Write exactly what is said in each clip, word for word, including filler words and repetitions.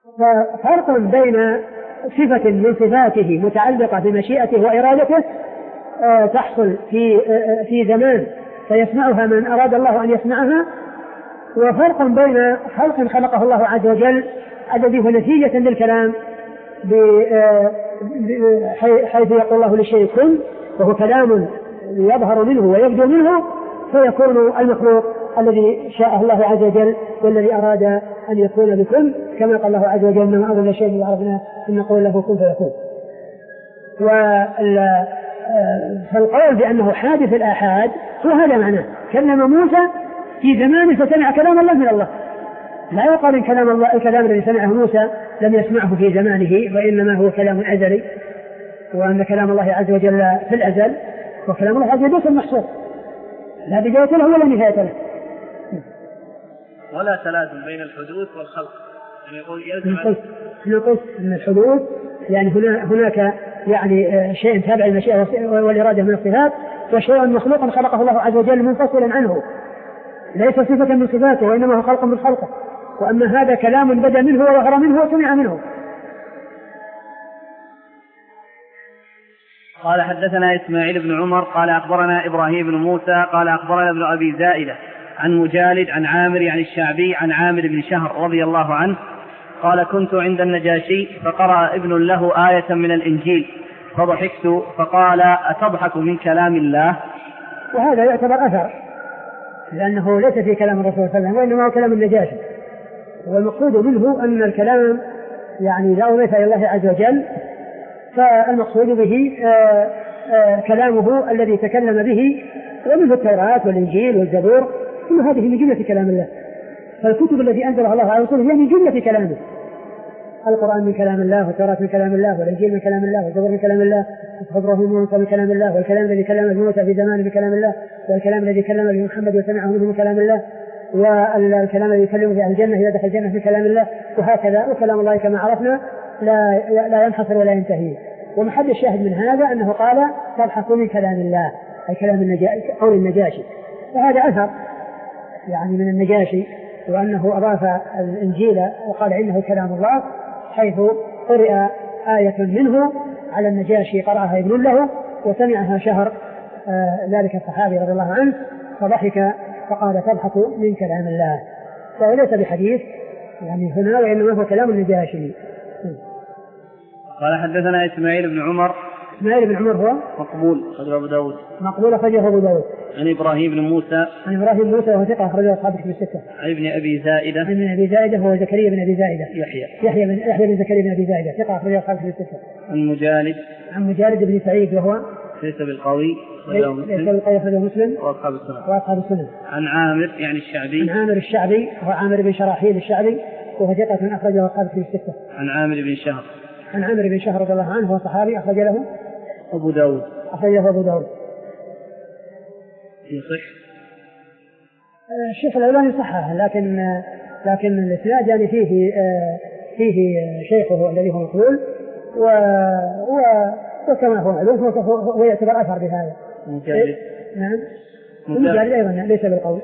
ففرق بين صفة من صفاته متعلقة بمشيئته وإرادته تحصل في في زمان فيسمعها من أراد الله أن يسمعها، وفرق بين خلق خلقه الله عز وجل الذي هو نتيجة للكلام حيث يقول الله للشيء كن، وهو كلام يظهر منه ويبدو منه، فيكون المخلوق الذي شاء الله عز وجل والذي أراد أن يكون بكل، كما قال الله عز وجل من أظن شيء يعرفنا أن نقول له كن فيكون. فالقول بأنه حادث الآحاد هو هذا معناه، كلم موسى في زمانه فسمع كلام الله من الله. لا يقال إن كلام الله الكلام الذي سمعه موسى لم يسمعه في زمانه، وإنما هو كلام أزلي، وأن كلام الله عز وجل في الأزل، وكلام الله عز وجل محصور لا بداية له ولا نهاية له. ولا تلازم بين الحدوث والخلق، يعني يقول يلزم نقص من الحدوث، يعني هنا هناك يعني شيء تابع المشيئة والإرادة من الصفات، وشيء مخلوق خلقه الله عز وجل منفصلا عنه ليس صفة من صفاته، وإنما هو خلق من خلقه. وأما هذا كلام بدا منه وظهر منه وسمع منه. قال حدثنا إسماعيل بن عمر قال أخبرنا إبراهيم بن موسى قال أخبرنا ابن أبي زائدة عن مجالد عن عامر عن الشعبي عن عامر بن شهر رضي الله عنه قال كنت عند النجاشي فقرأ ابن له آية من الإنجيل فضحكت فقال أتضحك من كلام الله؟ وهذا يعتبر أثر، لأنه ليس في كلام الرسول صلى الله عليه وسلم وإنما هو كلام النجاشي، والمقصود منه أن الكلام يعني لا أضيف إلى الله عز وجل، فالمقصود به آآ آآ كلامه الذي تكلم به، ومنه التوراة والإنجيل والزبور، كل هذه من جملة كلام الله. فالكتب التي أنزلها الله على رسوله هي من جملة كلامه، القرآن من كلام الله، والتوراة من كلام الله، والإنجيل من كلام الله، والزبور من كلام الله، وإبراهيم موسى من كلام الله، والكلام الذي كلم موسى في زمانه من كلام الله، والكلام الذي كلم به محمد وسمعه منه من كلام الله، والكلام الذي يكلم في الجنة إذا دخل الجنة من كلام الله، وهكذا. وكلام الله كما عرفنا لا لا ينحصر ولا ينتهي. ومحل الشاهد من هذا أنه قال تضحك من كلام الله، أي كلام النجاشي قول النجاشي، وهذا أثر يعني من النجاشي، وأنه أضاف الإنجيل وقال إنه كلام الله، حيث قرئ آية منه على النجاشي قرأها ابن له وسمعها شهر آه ذلك الصحابي رضي الله عنه فضحك فقال تضحك من كلام الله، فهو ليس بحديث يعني هنا، وإنما هو كلام النجاشي. قال حدثنا إسماعيل بن عمر. إسماعيل بن عمر هو مقبول أخرجه أبو داود. مقبول أخرجه أبو داود. عن إبراهيم بن موسى. عن إبراهيم بن موسى وهو ثقة أخرجه أصحاب الكتب الستة. عن ابن أبي زائدة. عن ابن أبي زائدة هو زكريا بن أبي زائدة. يحيى. يحيى بن يحيى بن زكريا بن أبي زائدة ثقة أخرجه أصحاب الكتب الستة. عن مجالد. عن مجالد بن سعيد وهو ليس بالقوي ليس بالقوي أخرجه مسلم وأصحاب السنن. وأصحاب السنن. عن عامر يعني الشعبي. عن عامر الشعبي وهو عامر بن شراحيل الشعبي وهو ثقة أخرجه أصحاب الكتب الستة. عن عامر بن شهر. عن عامر بن شهر رضي الله عنه هو صحابي أخرج له أبو داود. أخرجه أبو داود. يصح؟ الشيخ الأولاني صححه، لكن لكن الإسناد يعني فيه فيه شيخه الذي هو مقبول، و وكما هو معلوم هو يعتبر أثر بهذا. مجالد. نعم. مجالد أيضا ليس بالقول.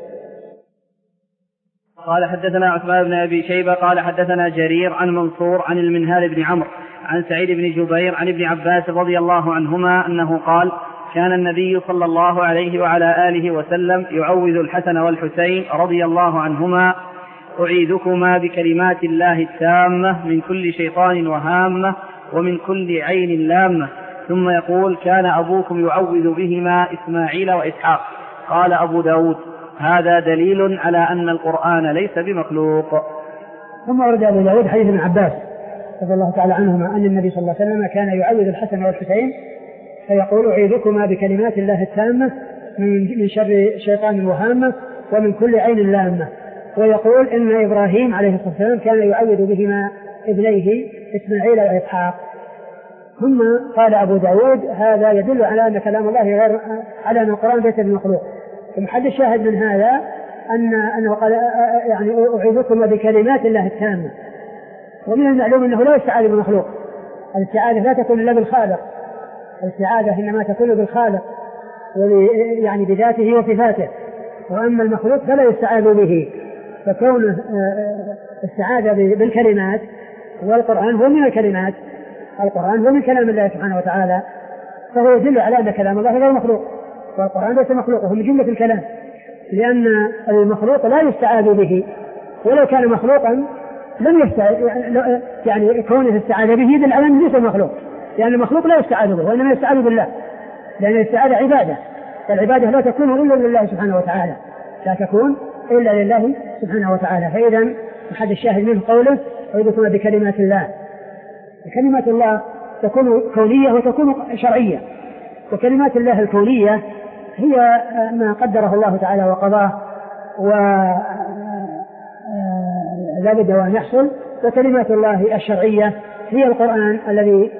قال حدثنا عثمان بن أبي شيبة قال حدثنا جرير عن منصور عن المنهال بن عمرو عن سعيد بن جبير عن ابن عباس رضي الله عنهما أنه قال كان النبي صلى الله عليه وعلى آله وسلم يعوذ الحسن والحسين رضي الله عنهما أعيذكما بكلمات الله التامة من كل شيطان وهامة ومن كل عين لامة، ثم يقول كان أبوكم يعوذ بهما إسماعيل وإسحاق. قال أبو داود هذا دليل على أن القرآن ليس بمخلوق. ثم ورد أبو داود حديث ابن عباس رضي الله تعالى عنهما أن النبي صلى الله عليه وسلم كان يعوذ الحسن والحسين فيقول أعيذكما بكلمات الله التامة من شر شيطان وهامة ومن كل عين لامة، ويقول إن إبراهيم عليه الصلاة والسلام كان يعوذ بهما ابنيه إسماعيل وإسحاق. ثم قال أبو داود هذا يدل على أن كلام الله غير على أن القرآن ليس بمخلوق. ومحل الشاهد من هذا أن أنه قال يعني أعيذكما بكلمات الله التامة، ومن المعلوم أنه لا يستعاذ بمخلوق، الاستعاذة لا تكون إلا بالخالق، الاستعاذة إنما تكون بالخالق يعني بذاته وصفاته، وأما المخلوق فلا يستعاذ به. فكون استعاذ بالكلمات والقرآن هو من الكلمات، القرآن هو من كلام الله سبحانه وتعالى، فهو يدل على أن كلام الله غير مخلوق، والقرآن ليس مخلوق، هو من جملة الكلام، لأن المخلوق لا يستعاذ به، ولو كان مخلوقا لم يستعاذ، يعني كونه يستعاذ به يدل على أنه ليس مخلوق، لأن المخلوق لا يستعاذ به وإنما يستعاذ بالله، لأن الاستعاذة عبادة، والعبادة لا تكون إلا لله سبحانه وتعالى، لا تكون إلا لله سبحانه وتعالى. فإذا أحد الشاهد منه قوله أعوذكم بكلمات الله، كلمات الله تكون كونية وتكون شرعية، وكلمات الله الكونية هي ما قدره الله تعالى وقضاه ولا بد وأن يحصل، وكلمات الله الشرعية هي القرآن الذي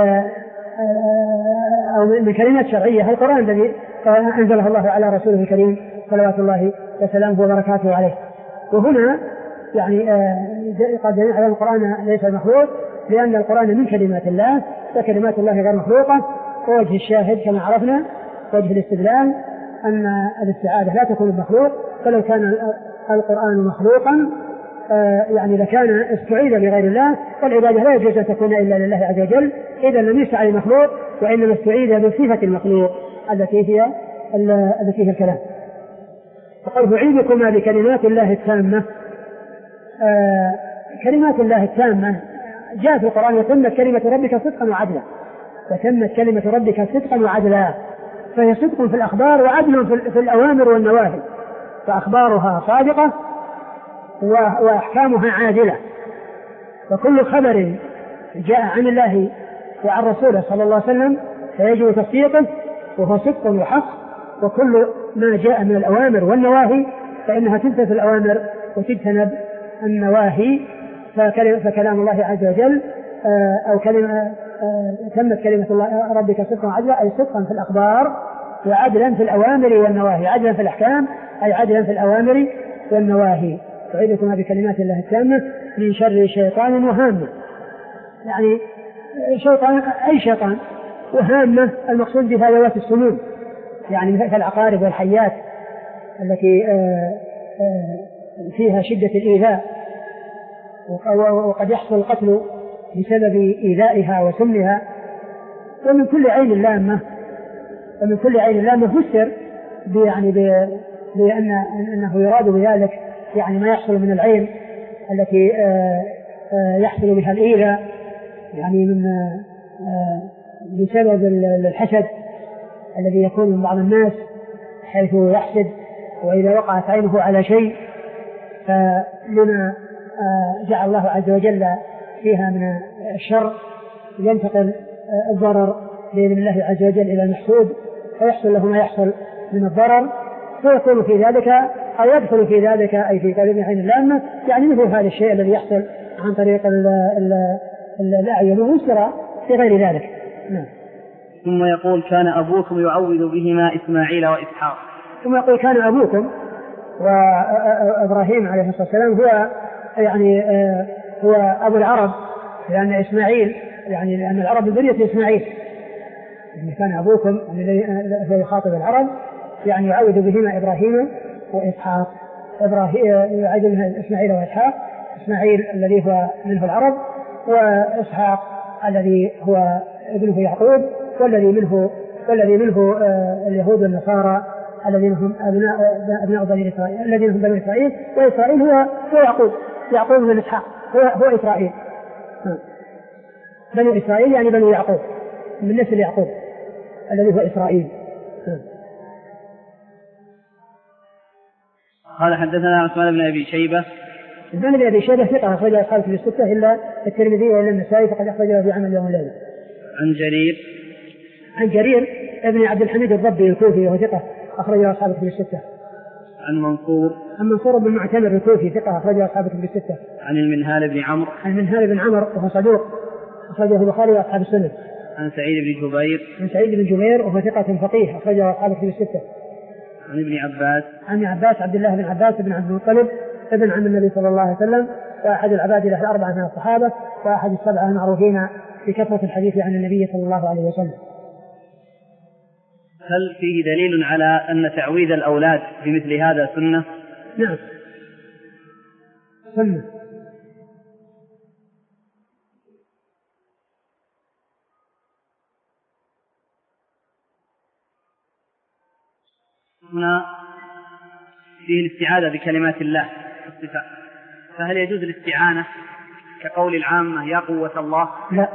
أو من كلمات شرعية القرآن الذي أنزله الله على رسوله الكريم صلوات الله وسلامه وبركاته عليه. وهنا يعني قد يعلم القرآن ليس مخلوق، لأن القرآن من كلمات الله، وكلمات الله غير مخلوقة. ووجه الشاهد كما عرفنا وجه الاستدلال أن الاستعاذة لا تكون بمخلوق، فلو كان القرآن مخلوقا يعني لكان استعيذ بغير الله، والعبادة لا يجوز أن تكون إلا لله عز وجل، إذا لم يستعذ المخلوق وإنما استعيذ بصفة المخلوق التي هي التي هي الكلام. وقد أعيذكما بكلمات الله التامة. آه كلمات الله التامة جاء في القرآن وتمت كلمة ربك صدقا وعدلا، وتمت كلمة ربك صدقا وعدلا، فهي صدق في الأخبار وعدل في الأوامر والنواهي، فأخبارها صادقة وأحكامها عادلة، وكل خبر جاء عن الله وعن رسوله صلى الله عليه وسلم فيجب تصديقه وهو صدق وحق، وكل ما جاء من الأوامر والنواهي فإنها تمتثل الأوامر وتجتنب النواهي. فكلام الله عز وجل أو كلمة تمت كلمة الله ربك صدقا وعدلا، أي صدقا في الأخبار وعدلا في الأوامر والنواهي، عدلا في الأحكام أي عدلا في الأوامر والنواهي. أعيذكما بكلمات الله التامة من شر شيطان وهامة، يعني شيطان أي شيطان، وهامة المقصود بها ذوات السموم، يعني كالعقارب والحيات التي فيها شدة الإيذاء، وقد يحصل القتل بسبب إيذائها وسمها. ومن كل عين لامة، ومن كل عين لامة فسر يعني بأن أنه يراد بذلك يعني ما يحصل من العين التي يحصل بها الإيذاء، يعني من بسبب الحسد الذي يكون من بعض الناس حيث يحسد، وإذا وقعت عينه على شيء فلما جعل الله عز وجل فيها من الشر ينتقل الضرر بإذن الله عز وجل إلى المحسود، فيحصل له ما يحصل من الضرر، فيكون في ذلك أو يدخل في ذلك أي في قلب عين اللامة، يعني مثل هذا الشيء الذي يحصل عن طريق الأعين والسرى في غير ذلك. نعم. ثم يقول كان أبوكم يعوذ بهما إسماعيل وإسحاق. ثم يقول كان أبوكم، وإبراهيم عليه الصلاة والسلام هو يعني هو أبو العرب، لأن إسماعيل يعني لأن العرب ذرية إسماعيل، يعني كان أبوكم الذي يخاطب العرب يعني يعوذ بهما إبراهيم وإسحاق. إبراهيم يعوذ بهما إسماعيل وإسحاق، إسماعيل الذي هو منه العرب، وإسحاق الذي هو ابنه يعقوب، والذي منه والذي منه اليهود والنصارى الذين هم أبناء أبناء بني إسرائيل، الذين هم بني إسرائيل، وإسرائيل هو هو يعقوب، يعقوب بن إسحاق هو هو إسرائيل. بني إسرائيل يعني بني يعقوب من نسل يعقوب الذي هو إسرائيل. قال حدثنا عثمان بن أبي شيبة. عثمان بن أبي شيبة ثقة أخرج أصحابه في الستة إلا الترمذي وإلا النسائي فقد أخرجه في عمل يوم الليلة. عن جرير. عن جرير ابن عبد الحميد الضبي الكوفي وهو ثقة أخرجه أصحابه في الستة. عن منصور. عن منصور بن معتمر الكوفي ثقة أخرجه أصحابه في الستة. عن المنهال بن عمرو. عن المنهال بن عمرو وهو صدوق أخرجه البخاري وأصحاب السنة. عن سعيد بن جبير. عن سعيد بن جبير وهو ثقة فقيه أخرجه أصحابه في الستة. عن ابن عباس. عن ابن عباس عبد الله بن عباس بن عبد المطلب ابن عم النبي صلى الله عليه وسلم، وأحد العبادلة الأربعة من الصحابة، وأحد السبعة المعروفين بكثرة الحديث عن النبي صلى الله عليه وسلم. هل فيه دليل على أن تعويذ الأولاد بمثل هذا سنة؟ نعم سنة، هنا فيه الاستعاذة بكلمات الله الصفات، فهل يجوز الاستعانة كقول العامة يا قوة الله؟ لا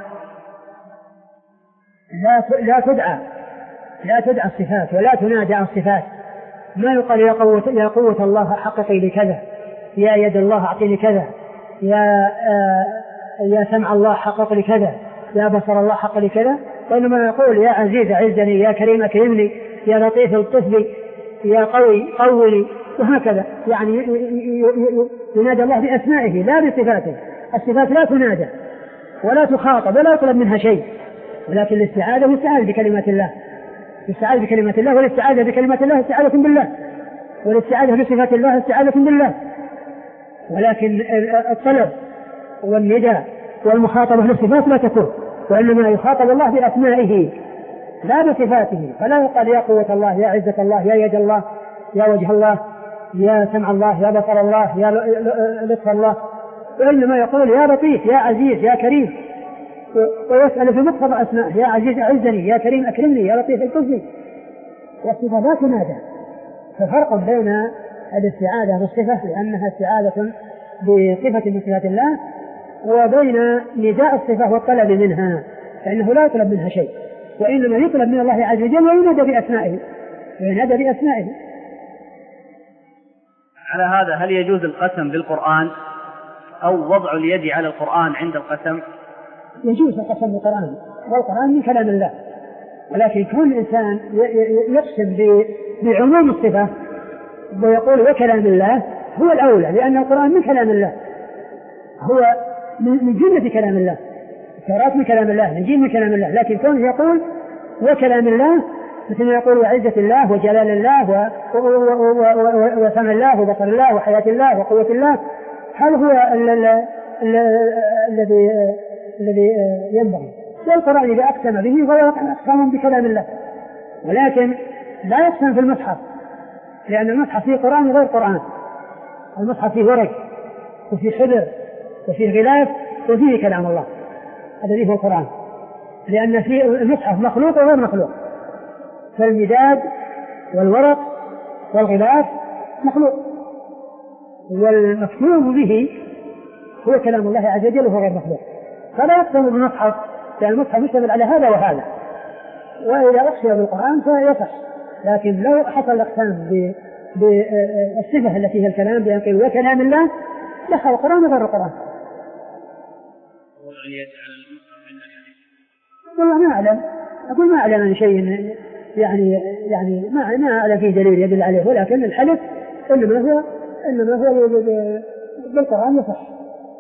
لا لا تدعى لا تدعى الصفات ولا تنادى الصفات. ما يقال يا قوة, يا قوة الله حققي لي كذا، يا يد الله أعطيني كذا، يا آه يا سمع الله حقق لي كذا، يا بصر الله حقق لي كذا، وإنما يقول يا عزيز أعزني، يا كريم أكرمني، يا لطيف الطف بي، يا قوي قولي، وهكذا. يعني ينادى الله بأسمائه لا بصفاته. الصفات لا تنادى ولا تخاطب ولا يطلب منها شيء، ولكن الاستعاذة يستعاذ بكلمات الله، يستعاذ بكلمات الله، والاستعاذة بكلمات الله استعاذة بالله، والاستعاذة بصفات الله استعاذة بالله. ولكن الطلب والنداء والمخاطبة للصفات لا تكون، وإنما يخاطب الله بأسمائه لا بصفاته. فلا يقال يا قوة الله، يا عزة الله، يا يد الله، يا وجه الله، يا سمع الله، يا بصر الله، يا لطف الله، وإنما يقول يا لطيف، يا عزيز، يا كريم، ويسأل في مقتضى أسماء، يا عزيز أعزني، يا كريم أكرمني، يا لطيف الكفني. والصفة لا تنادى. ففرق بين الاستعاذة بالصفة لأنها استعاذة بصفة من صفات الله، وبين نداء الصفة والطلب منها، فإنه لا يطلب منها شيء، وإنما يطلب من الله عز وجل وينادى بأسمائه وينادى بأسمائه. على هذا هل يجوز القسم بالقرآن أو وضع اليد على القرآن عند القسم؟ يجوز القسم بالقرآن، والقرآن من كلام الله، ولكن كل إنسان يقسم بعموم الصفة ويقول وكلام الله هو الأولى، لأن القرآن من كلام الله، هو من جملة كلام الله، التوراة من كلام الله، الإنجيل من كلام الله، لكن كونه يقول وكلام الله مثل ما يقول وعزة الله وجلال الله وسمع الله وبصر الله وحياة الله وقوة الله، هذا هو الذي الذي ينبغي. والقرآن إذا أقسم به فهو أقسم بكلام الله، ولكن لا يقسم في المصحف، لأن المصحف فيه قرآن غير قرآن. المصحف فيه ورق وفيه حبر وفيه غلاف وفيه كلام الله، هذا هو القرآن، لأن فيه المصحف مخلوق وغير مخلوق، فالمداد والورق والغلاف مخلوق، والمكتوب به هو كلام الله عز وجل وهو غير مخلوق. فلا يقسم بالمصحف، لأن المصحف يشتمل على هذا وهذا، وإذا أقسم بالقرآن فيصح. لكن لو حصل الأقسام بالصفة التي هي الكلام بأن قيل وكلام الله دخل القرآن وغير القرآن. والله ما أعلم، أقول ما أعلم عن شيء يعني يعني ما ما أعلم فيه دليل يدل عليه، ولكن الحلف إنما هو إنما هو بالقرآن يصح.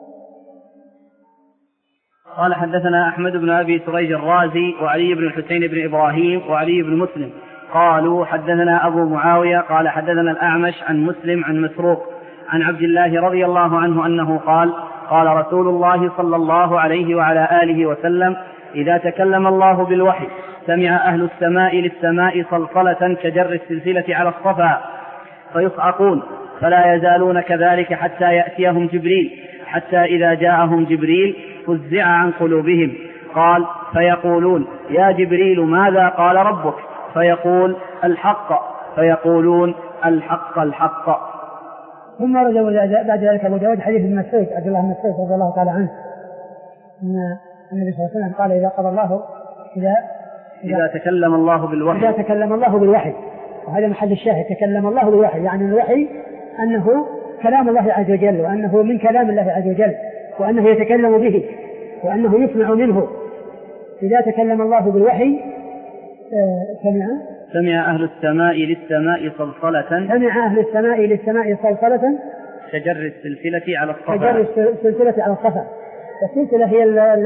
قال حدثنا أحمد بن أبي سريج الرازي وعلي بن الحسين بن إبراهيم وعلي بن مسلم قالوا حدثنا أبو معاوية قال حدثنا الأعمش عن مسلم عن مسروق عن عبد الله رضي الله عنه أنه قال قال رسول الله صلى الله عليه وعلى آله وسلم إذا تكلم الله بالوحي سمع أهل السماء للسماء صلصلة كجر السلسلة على الصفا فيصعقون فلا يزالون كذلك حتى يأتيهم جبريل، حتى إذا جاءهم جبريل فزع عن قلوبهم. قال فيقولون يا جبريل ماذا قال ربك؟ فيقول الحق، فيقولون الحق الحق. ثم رجع بعد ذلك أبو داود حديث ابن مسعود عبد الله بن مسعود رضي الله تعالى عنه أن النبي صلى الله عليه وسلم قال إذا قضى الله إذا إذا تكلم الله بالوحي إذا تكلم الله بالوحي، وهذا محل الشاهد، تكلم الله بالوحي، يعني الوحي أنه كلام الله عز وجل، وأنه من كلام الله عز وجل، وأنه يتكلم به، وأنه يسمع منه. إذا تكلم الله بالوحي سمع سمع أهل السماء للسماء صلصلة سمع أهل السماء للسماء صلصلة كجر السلسلة على الصفا كجر السلسلة على الصفا. السلسلة هي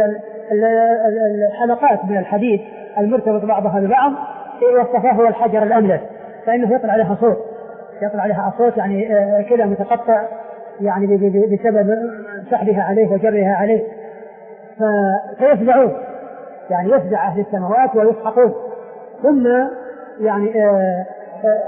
الحلقات من الحديد المرتبط بعضها ببعض، والصفا هو الحجر الأملس، فإنه يطلع عليها صوت يطلع عليها صوت يعني كذا متقطع، يعني بسبب سحبها عليه وجرها عليه، فيفزعون، يعني يفزع أهل السماوات ويسحقون. ثم يعني آآ آآ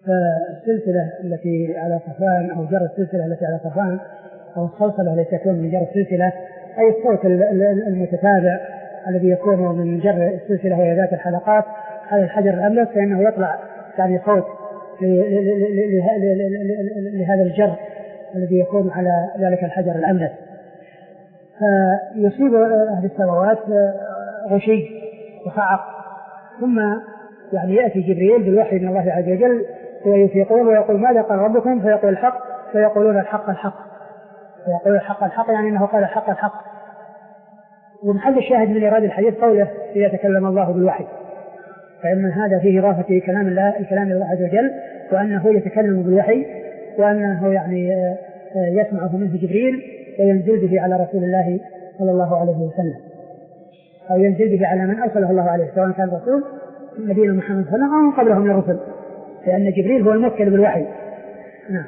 فالسلسلة التي على صفوان أو جر السلسلة التي على صفوان أو الصلصلة التي تكون من جر السلسلة أي الصوت المتتابع الذي يكون من جر السلسلة وهي ذات الحلقات على الحجر الأملس، فإنه يطلع يعني صوت لهذا الجر الذي يكون على ذلك الحجر الأملس، فيصيب أهل السماوات غشي وصعق، ثم يعني يأتي جبريل بالوحي من الله عز وجل ويفيقون ويقول ماذا قال ربكم؟ فيقول الحق، فيقولون الحق الحق، فيقول الحق الحق يعني أنه قال الحق الحق. ومحل الشاهد من إيراد الحديث قوله يتكلم الله بالوحي، فإن هذا فيه إضافة كلام الله الكلام الله عز وجل، وأنه يتكلم بالوحي، وأنه يعني يسمعه منه جبريل وينزل به على رسول الله صلى الله عليه وسلم، أو ينزل به على من أرسله الله عليه، سواء كان رسول نبينا محمد صلى الله عليه وسلم أو قبله من الرسل، لأن جبريل هو الموكل بالوحي. نعم.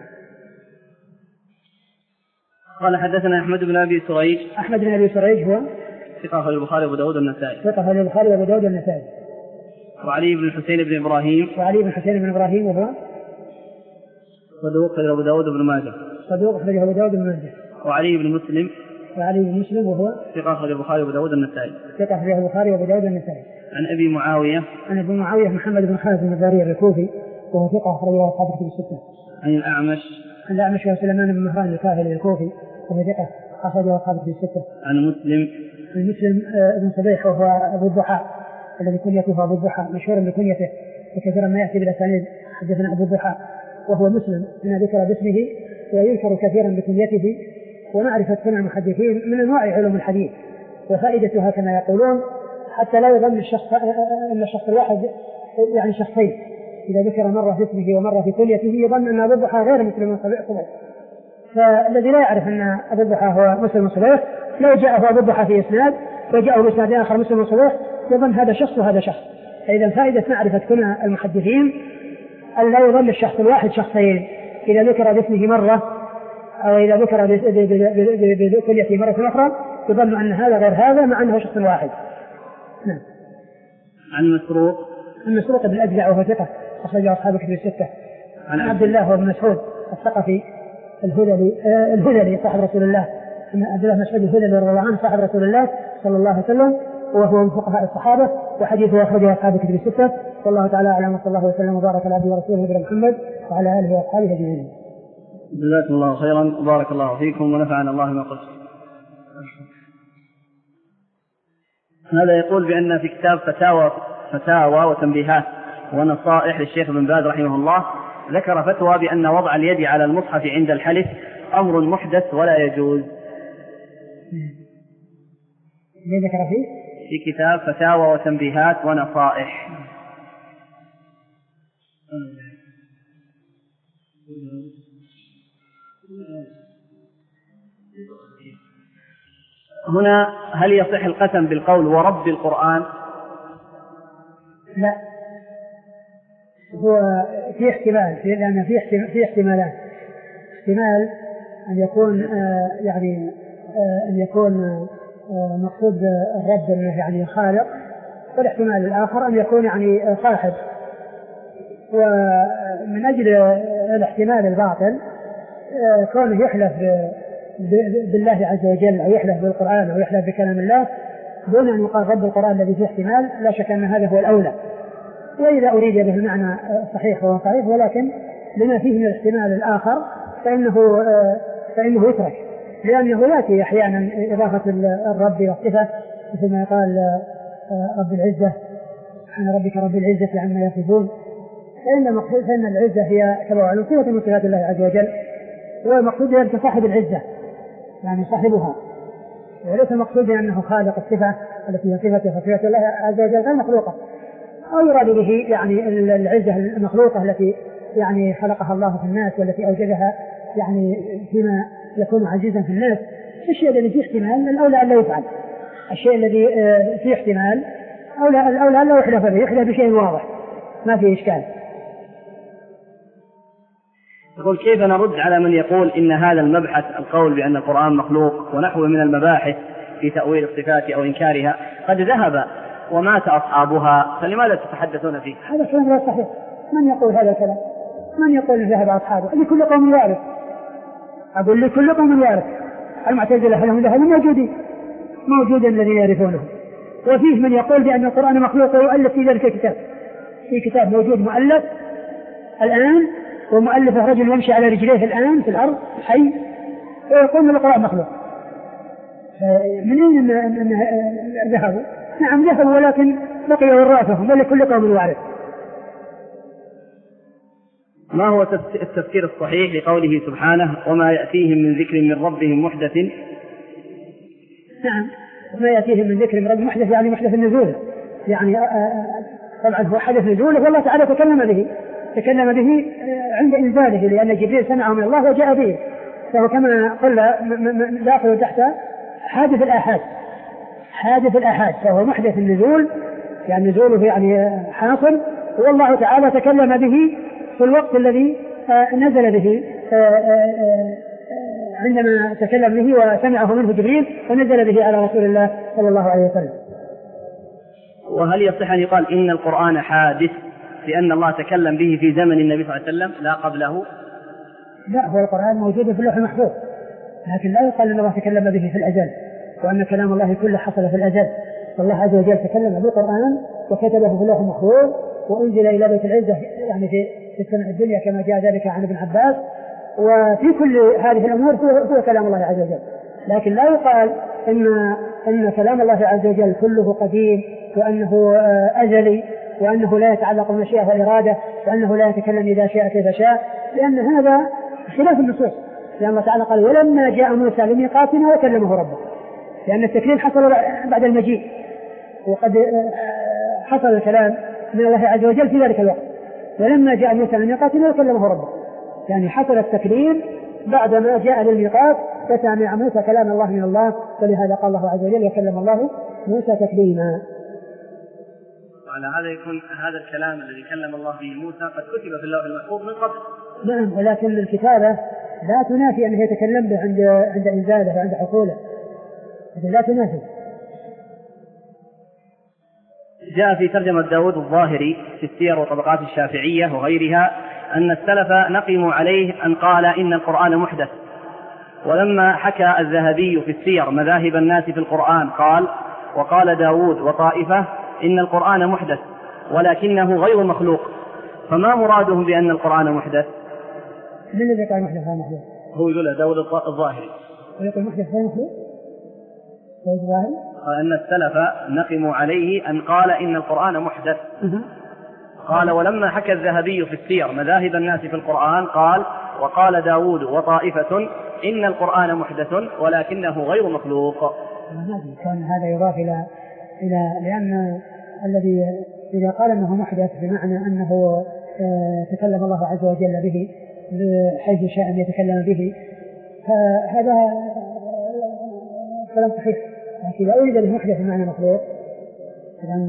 قال حدثنا أحمد بن أبي سريج. أحمد بن أبي سريج هو ثقة البخاري وأبو داود والنسائي. ثقة البخاري وأبو داود والنسائي. وعلي بن الحسين بن إبراهيم. وعلي بن الحسين بن إبراهيم وهو صدوق أخرجه أبو داود بن ماجه. صدوق أخرجه أبو داود بن ماجه. وعلي بن مسلم. وعلي بن مسلم وهو ثقة أخرجه البخاري وأبو داود والنسائي. ثقة أخرجه البخاري وأبو داود والنسائي. عن أبي معاوية. عن أبي معاوية محمد بن خالد بن الضرير الكوفي وهو ثقة أخرجه أصحاب الكتب الستة. عن الأعمش. عن الأعمش وسليمان بن مهران الكاهلي الكوفي وهو ثقة أخرجه أصحاب الكتب الستة. عن مسلم. عن مسلم بن صبيح وهو أبو الضحى الذي كنيته أبو الضحى مشهور بكنيته وكثيرا ما يأتي بالأسانيد حدثنا أبو الضحى، وهو مسلم من ذكر باسمه ويذكر كثيرا بكنيته. ومعرفة سنة المحدثين من أنواع علوم الحديث وفائدتها كما يقولون، حتى لا يظن الشخص أن الشخص الواحد يعني شخصين، إذا ذكر مرة في اسمه ومرة في كنيته يظن أن أبو الضحى غير مسلم صبيح. فالذي لا يعرف أن أبو الضحى هو مسلم صبيح لو جاءه أبو الضحى في إسناد وجاءه بإسناد آخر مسلم صبيح يظن هذا شخص وهذا شخص. فإذا فائدة معرفة كنى المحدثين أن لا يظن الشخص الواحد شخصين، إذا ذكر باسمه مرة أو إذا ذكر بكنيته مرة أخرى يظن أن هذا غير هذا مع أنه شخص واحد. نعم. عن مسروق. عن مسروق بن الأجدع وهو ثقة أخرجه أصحاب الكتب الستة. عن عبد الله بن مسعود الثقفي الهذلي الهذلي صاحب رسول الله، عبد الله بن مسعود الهذلي رضي الله عنه صاحب رسول الله صلى الله عليه وسلم، وهو من فقهاء الصحابة وحديثه أخرجه أصحاب الكتب الستة. والله تعالى أعلم وصلى الله وسلم وبارك على عبده ورسوله نبينا محمد وعلى آله وأصحابه أجمعين. جزاكم الله خيرا وبارك الله فيكم ونفعنا الله ما قلت. هذا يقول بأن في كتاب فتاوى فتاوى وتنبيهات ونصائح للشيخ بن باز رحمه الله ذكر فتوى بأن وضع اليد على المصحف عند الحلف أمر محدث ولا يجوز. ليه ذكر فيه؟ في كتاب فتاوى وتنبيهات ونصائح. هنا هل يصح القسم بالقول ورب القرآن؟ لا، هو في احتمال، لأن في احتمال في احتمالات. احتمال أن يكون آه يعني آه أن يكون آه مقصود الرب أنه يعني خالق، والاحتمال الآخر أن يكون يعني صاحب. ومن أجل الاحتمال الباطل آه كونه يحلف بالله عز وجل أو يحلف بالقرآن أو يحلف بكلام الله دون أن يقال رب القرآن الذي فيه احتمال، لا شك أن هذا هو الأولى. وإذا أريد به المعنى صحيح هو صحيح، ولكن لما فيه من الاحتمال الآخر فإنه فإنه يترك، لأنه يأتي أحيانا إضافة الرب والصفة مثل ما قال رب العزة سبحان ربك رب العزة عما يصفون، فإن المقصود فإن العزة هي كما صفة من صفات الله عز وجل، والمقصود بها كصاحب العزة يعني صاحبها، وليس المقصود بأنه خالق الصفة التي هي صفة صفات الله عز وجل غير مخلوقة، أو يراد به يعني العزة المخلوقة التي يعني خلقها الله في الناس والتي أوجدها يعني فيما يكون عزيزا في الناس. الشيء الذي فيه احتمال الأولى أن لا يفعل، الشيء الذي فيه احتمال أولى الأولى أن لا يحلف به، يحلف بشيء واضح ما فيه إشكال. يقول كيف نرد على من يقول إن هذا المبحث القول بأن القرآن مخلوق ونحو من المباحث في تأويل الصفات أو إنكارها قد ذهب ومات أصحابها، فلماذا تتحدثون فيه؟ هذا كلام غير صحيح. من يقول هذا الكلام؟ من يقول ذهب أصحابه؟ لكل قوم وارث. أقول لكل قوم وارث. المعتزلة لهم ذهب موجودين موجود الذين يعرفونه. وفيه من يقول بأن القرآن مخلوق ويؤلف في ذلك الكتاب، في كتاب موجود مؤلف الآن ومؤلفه رجل يمشي على رجليه الآن في الأرض حي ويقول أن القرآن مخلوق. من أين أن ذهبوا؟ نعم ذهبوا ولكن بقي وراثهم ولكل قوم وارث. ما هو التفسير الصحيح لقوله سبحانه وما يأتيهم من ذكر من ربهم محدث؟ نعم وما يأتيهم من ذكر من ربهم محدث يعني محدث النزول، يعني طبعا هو حدث نزوله والله تعالى تكلم به تكلم به عند إنزاله لأن جبريل سمعه من الله وجاء به، فهو كما قلنا داخل تحت حادث الآحاد حادث الآحاد فهو محدث النزول يعني نزوله يعني حاصل، والله تعالى تكلم به في الوقت الذي نزل به عندما تكلم به وسمعه منه جبريل ونزل به على رسول الله صلى الله عليه وسلم. وهل يصح أن يقال إن القرآن حادث لأن الله تكلم به في زمن النبي صلى الله عليه وسلم لا قبله؟ لا، هو القرآن موجود في اللوح المحفوظ، لكن لا يقال أن الله تكلم به في الأزل وأن كلام الله كله حصل في الأزل. فالله عز وجل تكلم بالقرآن وكتبه في اللوح المحفوظ وأنزل إلى بيت العزة يعني في في السماء الدنيا كما جاء ذلك عن ابن عباس. وفي كل هذه الأمور هو كلام الله عز وجل، لكن لا يقال إن إن كلام الله عز وجل كله قديم وأنه أزلي وأنه لا يتعلق بالمشيئة والإرادة وأنه لا يتكلم إذا شاء كيف شاء، لأن هذا خلاف النصوص. لأن الله تعالى قال ولما جاء موسى لميقاتنا وكلمه ربه، لأن التكليم حصل بعد المجيء وقد حصل الكلام من الله عز وجل في ذلك الوقت. ولما جاء موسى لميقاتنا وكلمه ربه يعني حصل التكليم بعدما جاء للميقات فسمع موسى كلام الله من الله، فلهذا قال الله عز وجل وكلم الله موسى تكليما. وعلى هذا يكون هذا الكلام الذي كلم الله به موسى قد كتب في اللوح المحفوظ من قبل. نعم، ولكن الكتابة لا تنافي أنه يتكلم به عند عند إنزاله وعند حصوله، لا تنافي. جاء في ترجمة داود الظاهري في السير وطبقات الشافعية وغيرها أن السلف نقموا عليه أن قال إن القرآن محدث، ولما حكى الذهبي في السير مذاهب الناس في القرآن قال وقال داود وطائفة إن القرآن محدث ولكنه غير مخلوق، فما مرادهم بأن القرآن محدث؟ من الذي قال محدث غير مخلوق؟ هو يقول داود الظاهري ويقول محدث غير مخلوق. داود الظاهري أن السلف نقموا عليه أن قال إن القرآن محدث. قال ولما حكى الذهبي في السير مذاهب الناس في القرآن قال وقال داود وطائفة إن القرآن محدث ولكنه غير مخلوق. كان هذا يضاف إلى إلى لأن الذي إذا قال أنه محدث بمعنى أنه تكلم الله عز وجل به حيث شاء أن يتكلم به فهذا كلام صحيح. لكن إذا أريد المحدث بمعنى مخلوق لأن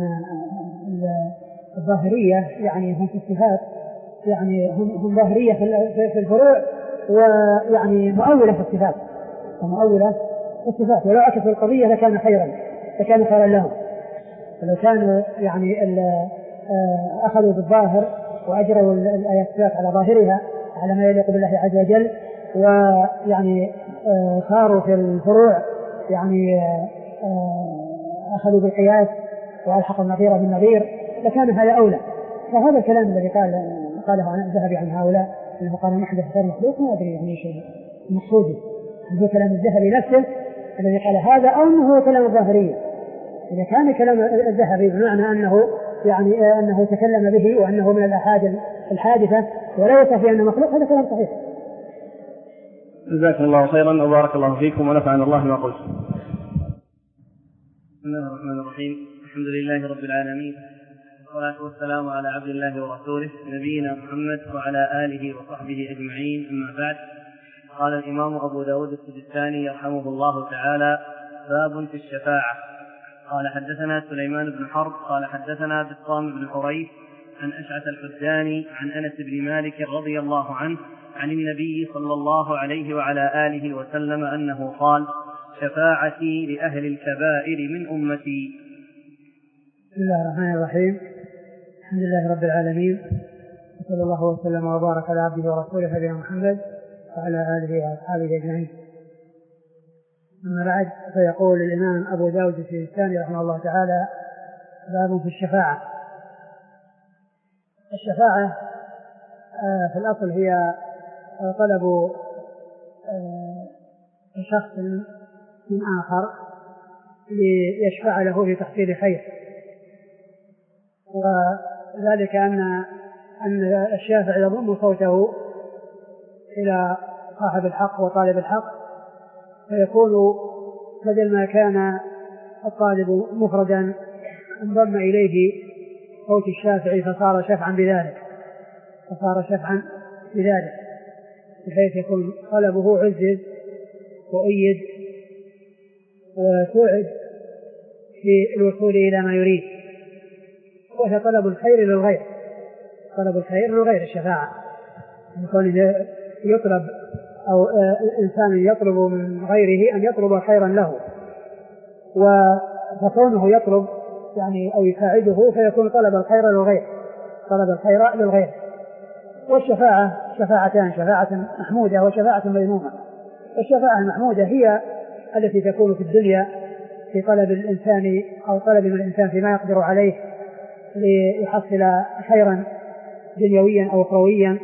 الظاهرية يعني هم في الصفات يعني هم, هم ظاهرية في الفروع ويعني مؤولة في الصفات ومؤولة في الصفات، ولو عكسوا القضية لكان خيرا لكان خيرا لهم. فلو كانوا يعني أخذوا بالظاهر وأجروا الآيات على ظاهرها على ما يليق بالله عز وجل ويعني صاروا في الفروع يعني أخذوا بالقياس وألحقوا النظير بالنظير لكان هذا أولى. فهذا الكلام الذي قال قاله عن الذهبي عن هؤلاء أنه قال محدث غير مخلوق ما أدري يعني شيء مقصوده، هو كلام الذهبي نفسه الذي قال هذا أو أنه هو كلام الظاهرية. إذا كان كلام الذهبي بمعنى أنه يعني أنه تكلم به وأنه من الأحاد الحادثة ولا يصف أنه مخلوق هذا كلام صحيح. جزاكم الله خيرا وبارك الله فيكم ونفعنا الله ما قلت. بسم الله الرحمن الرحيم، الحمد لله رب العالمين والصلاة والسلام على عبد الله ورسوله نبينا محمد وعلى آله وصحبه أجمعين، أما بعد. قال الإمام أبو داود السجستاني يرحمه الله تعالى باب في الشفاعة. قال حدثنا سليمان بن حرب قال حدثنا بسطام بن حريث عن أشعث الحداني عن أنس بن مالك رضي الله عنه عن النبي صلى الله عليه وعلى آله وسلم أنه قال شفاعتي لأهل الكبائر من أمتي. بسم الله الرحمن الرحيم، الحمد لله رب العالمين صلى الله وسلم وبارك على عبده ورسوله نبينا محمد وعلى آله وأصحابه أجمعين. أما بعد، فيقول الإمام أبو داود السجستاني رحمه الله تعالى: باب في الشفاعة. الشفاعة في الأصل هي طلب شخص من آخر ليشفع له في تحصيل خير، وذلك أن أن الشافع يضم صوته إلى صاحب الحق وطالب الحق، فيكون بدل ما كان الطالب مفردا انضم إليه صوت الشافع فصار شفعا بذلك فصار شفعا بذلك بحيث يكون طلبه عزز وأيد وسعد في الوصول إلى ما يريد. وهي طلب الخير للغير طلب الخير للغير الشفاعة، يكون يطلب أو إنسان يطلب من غيره أن يطلب خيرا له، وفكونه يطلب يعني أو يساعده فيكون طلب الخير للغير طلب الخير للغير. والشفاعة شفاعتان: شفاعة محمودة وشفاعة مذمومة. الشفاعة المحمودة هي التي تكون في الدنيا في طلب الإنسان أو طلب من الإنسان فيما يقدر عليه ليحصل خيرا دنيويا أو أخرويا،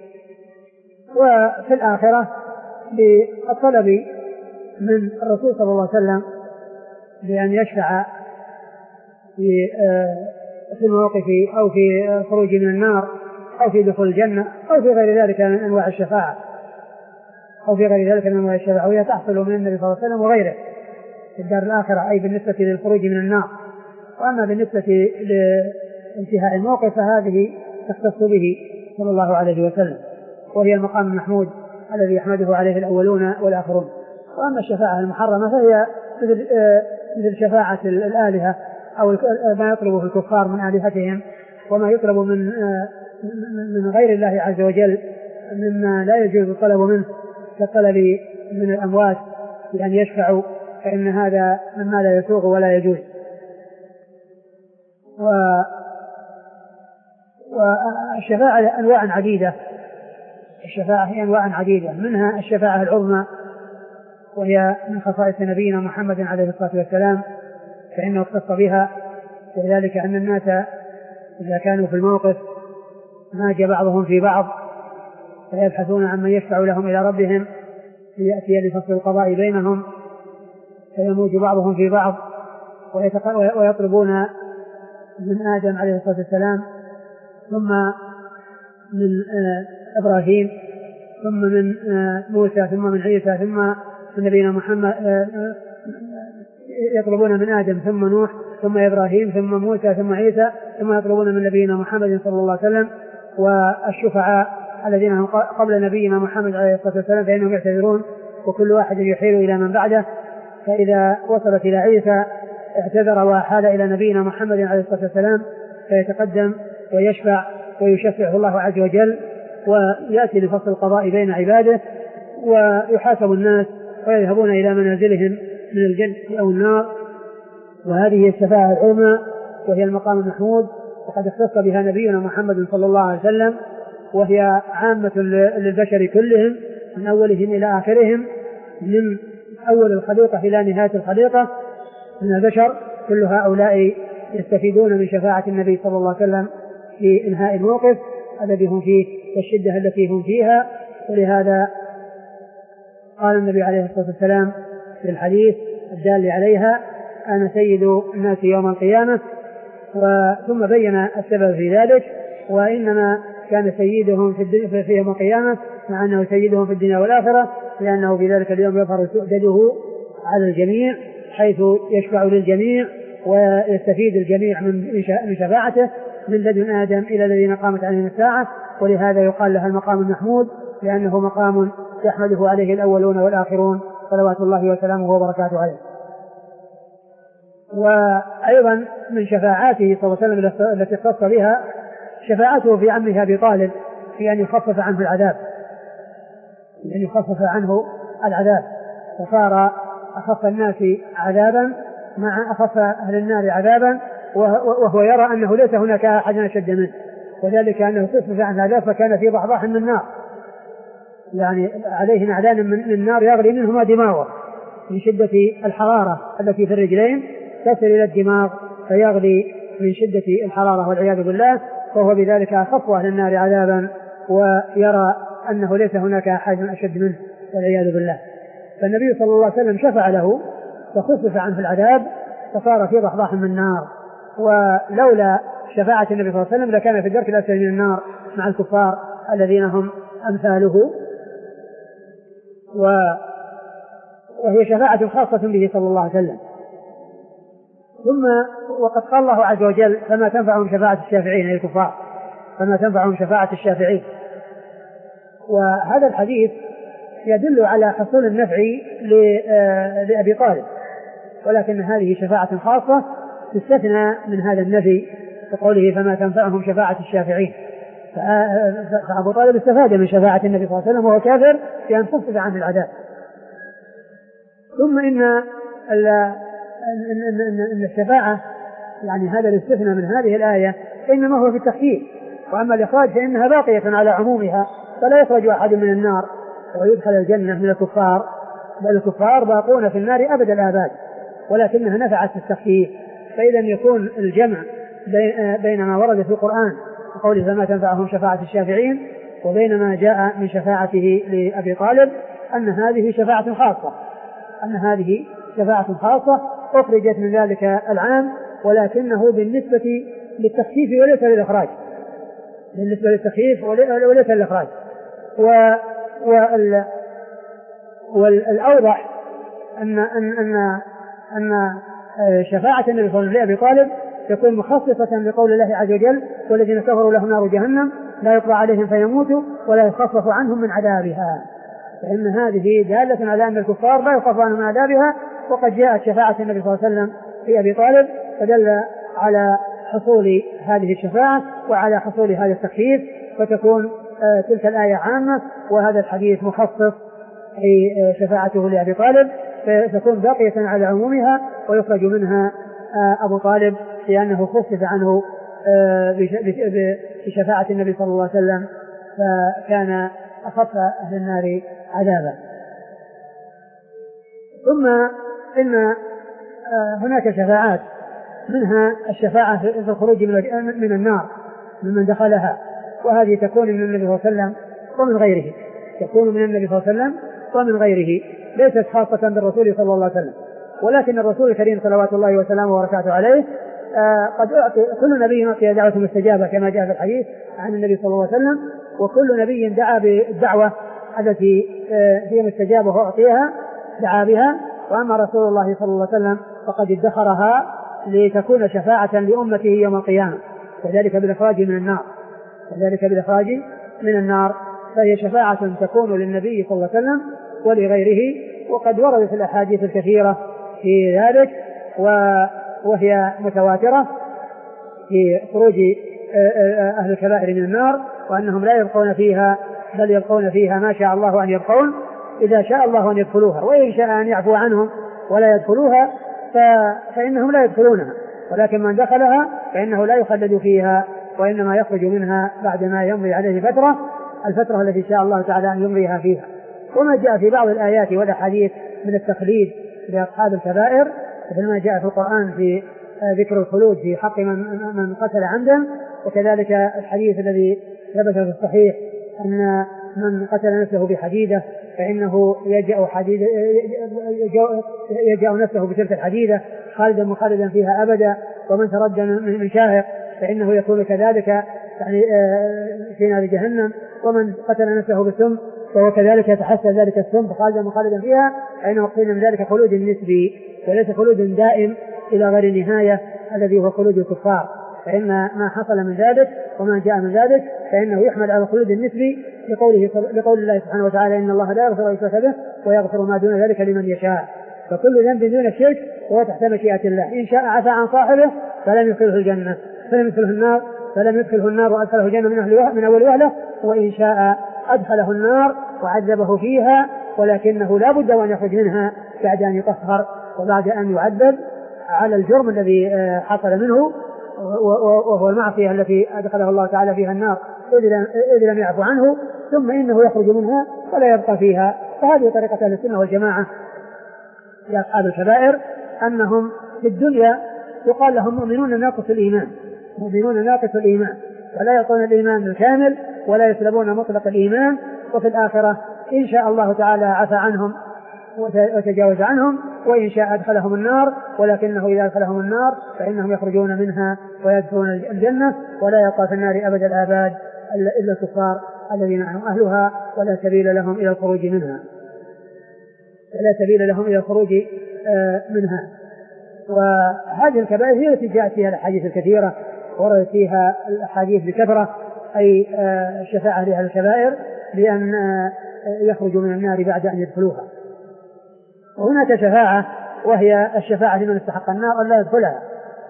وفي الآخرة بالطلب من الرسول صلى الله عليه وسلم بأن يشفع في في الموقف أو في خروج من النار أو في دخول الجنة أو في غير ذلك من أنواع الشفاعة أو في غير ذلك من أنواع الشفاعة، وهي تحصل من النبي صلى الله عليه وسلم وغيره في الدار الآخرة، أي بالنسبة للخروج من النار. وأما بالنسبة لانتهاء الموقف فهذه تختص به صلى الله عليه وسلم، وهي المقام المحمود الذي يحمده عليه الأولون والآخرون. وأما الشفاعة المحرمة فهي مثل مثل شفاعة الآلهة أو ما يطلبه الكفار من آلهتهم، وما يطلب من من غير الله عز وجل مما لا يجوز الطلب منه كالطلب من الأموات بأن يشفعوا، فإن هذا مما لا يسوغ ولا يجوز. والشفاعة أنواع عديدة الشفاعة هي أنواع عديدة منها الشفاعة العظمى، وهي من خصائص نبينا محمد عليه الصلاة والسلام، فإنه اختص بها، وذلك أن الناس إذا كانوا في الموقف ناجى بعضهم في بعض فيبحثون عن من يشفع لهم إلى ربهم ليأتي لفصل القضاء بينهم، فيموج بعضهم في بعض ويطلبون من آدم عليه الصلاة والسلام ثم من إبراهيم ثم من موسى ثم من عيسى ثم من نبينا محمد، يطلبون من آدم ثم نوح ثم إبراهيم ثم موسى ثم عيسى، ثم يطلبون من نبينا محمد صلى الله عليه وسلم. والشفعاء الذين هم قبل نبينا محمد عليه الصلاة والسلام فإنهم يعتذرون، وكل واحد يحيل إلى من بعده، فإذا وصلت إلى عيسى اعتذر وحال إلى نبينا محمد عليه الصلاة والسلام فيتقدم ويشفع ويشفعه الله عز وجل، ويأتي لفصل القضاء بين عباده، ويحاسب الناس ويذهبون إلى منازلهم من الجنة أو النار. وهذه الشفاعة العظمى وهي المقام المحمود، وقد اختص بها نبينا محمد صلى الله عليه وسلم، وهي عامة للبشر كلهم من أولهم إلى آخرهم، من أول الخليقة إلى نهاية الخليقة من البشر، كل هؤلاء يستفيدون من شفاعة النبي صلى الله عليه وسلم في إنهاء الموقف الذي هم فيه والشدة التي هم فيها. ولهذا قال النبي عليه الصلاة والسلام في الحديث الدال عليها: أنا سيد الناس يوم القيامة. ثم بين السبب في ذلك، وإنما كان سيدهم في, في يوم القيامة مع أنه سيدهم في الدنيا والآخرة، لأنه في ذلك اليوم يظهر سؤدده على الجميع حيث يشفع للجميع ويستفيد الجميع من شفاعته من لدن آدم إلى الذين قامت عليهم الساعة. ولهذا يقال لها المقام المحمود، لأنه مقام يحمده عليه الأولون والآخرون صلوات الله وسلامه وبركاته عليه. وأيضا من شفاعاته صلى الله عليه وسلم التي اختص بها شفاعته في عمه أبي طالب في أن يخفف عنه العذاب أن يخفف عنه العذاب فصار أخف الناس عذابا مع أخف أهل النار عذابا، وهو يرى أنه ليس هناك أحد أشد منه، وذلك أنه خفف عن العذاب فكان في ضحضاح من النار، يعني عليه نعلان من النار يغلي منهما دماغه من شدة الحرارة التي في الرجلين تصل إلى الدماغ فيغلي من شدة الحرارة والعياذ بالله، وهو بذلك أخف أهل النار عذابا ويرى أنه ليس هناك أحد أشد منه والعياذ بالله. فالنبي صلى الله عليه وسلم شفع له فخفف عنه العذاب فصار في ضحضاح من النار، ولولا شفاعة النبي صلى الله عليه وسلم لكان في الدرك الأسفل من النار مع الكفار الذين هم أمثاله، وهي شفاعة خاصة به صلى الله عليه وسلم. ثم وقد قال الله عز وجل فما تنفعهم شفاعة الشافعين، أي الكفار فما تنفعهم شفاعة الشافعين. وهذا الحديث يدل على حصول النفع لأبي طالب، ولكن هذه شفاعة خاصة تستثنى من هذا النفي بقوله فما تنفعهم شفاعة الشافعين. فأبو طالب استفاد من شفاعة النبي صلى الله عليه وسلم وهو كافر بأن خفف عنه العذاب. ثم إن أن الشفاعة يعني هذا الاستثناء من هذه الآية إنما هو في التخفيف، وأما الإخراج فإنها باقية على عمومها، فلا يخرج أحد من النار ويدخل الجنة من الكفار، بل الكفار باقون في النار أبد الآباد، ولكنها نفعت في التخفيف. فإذا يكون الجمع بين ما ورد في القرآن وقوله فما تنفعهم شفاعة الشافعين وبين ما جاء من شفاعته لأبي طالب أن هذه شفاعة خاصة، أن هذه شفاعة خاصة أخرجت من ذلك العام، ولكنه بالنسبة للتخفيف وليس للإخراج، بالنسبة للتخفيف وليس للإخراج. وال والأوضح أن أن أن أن شفاعة النبي صلى الله عليه وسلم لأبي طالب تكون مخصصة بقول الله عز وجل والذين كفروا لهم نار جهنم لا يقضى عليهم فيموتوا ولا يخفف عنهم من عذابها، فإن هذه دالة على أن الكفار لا يخفف عنهم من عذابها. وقد جاءت شفاعة النبي صلى الله عليه وسلم في أبي طالب فدل على حصول هذه الشفاعة وعلى حصول هذا التخفيف، فتكون آه تلك الآية عامة وهذا الحديث مخصص في آه شفاعته لأبي طالب، فتكون باقية على عمومها ويخرج منها آه أبو طالب لأنه خفف عنه آه بشفاعة النبي صلى الله عليه وسلم فكان أخف أهل النار عذابا. ثم إن آه هناك شفاعات، منها الشفاعة في الخروج من النار ممن دخلها، وهذه تكون من النبي صلى الله عليه وسلم ومن غيره، تكون من النبي صلى الله عليه وسلم ومن غيره، ليست خاصة بالرسول صلى الله عليه وسلم، ولكن الرسول الكريم صلوات الله وسلامه وبركاته عليه آه قد أعطي كل نبي أعطي دعوة مستجابة كما جاء في الحديث عن النبي صلى الله عليه وسلم، وكل نبي دعا بالدعوة التي آه هي مستجابة وأعطيها دعا بها، وأما رسول الله صلى الله عليه وسلم فقد ادخرها لتكون شفاعة لأمته يوم القيامة، وذلك بالإخراج من النار، وذلك بالإخراج من النار، فهي شفاعة تكون للنبي صلى الله عليه وسلم ولغيره، وقد وردت الأحاديث الكثيرة في ذلك وهي متواترة في خروج أهل الكبائر من النار، وأنهم لا يبقون فيها بل يبقون فيها ما شاء الله أن يبقون إذا شاء الله أن يدخلوها، وإن شاء أن يعفو عنهم ولا يدخلوها فإنهم لا يدخلونها، ولكن من دخلها فإنه لا يخلد فيها وإنما يخرج منها بعدما يمضي عليه فترة، الفترة التي شاء الله تعالى أن يمضيها فيها. وما جاء في بعض الآيات والأحاديث من التخليد لأصحاب الكبائر مثل ما جاء في القرآن في ذكر الخلود في حق من, من قتل عمدا، وكذلك الحديث الذي ثبت في الصحيح أن من قتل نفسه بحديدة فإنه يجأ, حديدة يجأ نفسه بتلك الحديدة خالدا مخالدا فيها أبدا، ومن تردى من شاهق فإنه يكون كذلك يعني في نار جهنم، ومن قتل نفسه بالسم فهو كذلك يتحسى ذلك السم خالدا مخالدا فيها، فإنه قيل من ذلك خلود نسبي وليس خلود دائم إلى غير النهاية الذي هو خلود الكفار، فإن ما حصل من ذلك وما جاء من ذلك فإنه يحمل على الخلود النسبي لقوله لقول الله سبحانه وتعالى إن الله لا يغفر أن يشرك به ويغفر ما دون ذلك لمن يشاء، فكل ذنب دون الشرك هو تحت مشيئة الله، إن شاء عفى عن صاحبه فلم يدخله الجنة فلم يدخله النار فلم يدخله النار وأدخله الجنة من, أهل من أول وهلة، وإن شاء أدخله النار وعذبه فيها، ولكنه لا بد أن يخرج منها بعد أن يطهر وبعد أن يعذب على الجرم الذي حصل منه، وهو المعصية التي أدخله الله تعالى فيها النار إذ لم يعفو عنه، ثم إنه يخرج منها ولا يبقى فيها. فهذه طريقة أهل السنة والجماعة لأصحاب الكبائر، أنهم في الدنيا يقال لهم مؤمنون ناقص الإيمان، مؤمنون ناقص الإيمان، ولا يعطون الإيمان الكامل ولا يسلبون مطلق الإيمان، وفي الآخرة إن شاء الله تعالى عفى عنهم وتجاوز عنهم، وإن شاء أدخلهم النار، ولكنه إذا أدخلهم النار فإنهم يخرجون منها ويدخلون الجنة، ولا يبقى في النار أبد الآباد إلا الكفار الذين هم أهلها، ولا سبيل لهم إلى الخروج منها ولا سبيل لهم إلى الخروج منها. وهذه الكبائر هي التي جاءت فيها الأحاديث الكثيرة، وردت فيها الأحاديث بكثرة، أي الشفاعة لأهل الكبائر بأن يخرجوا من النار بعد أن يدخلوها. وهناك شفاعة وهي الشفاعة لمن استحق النار أن لا يدخلها،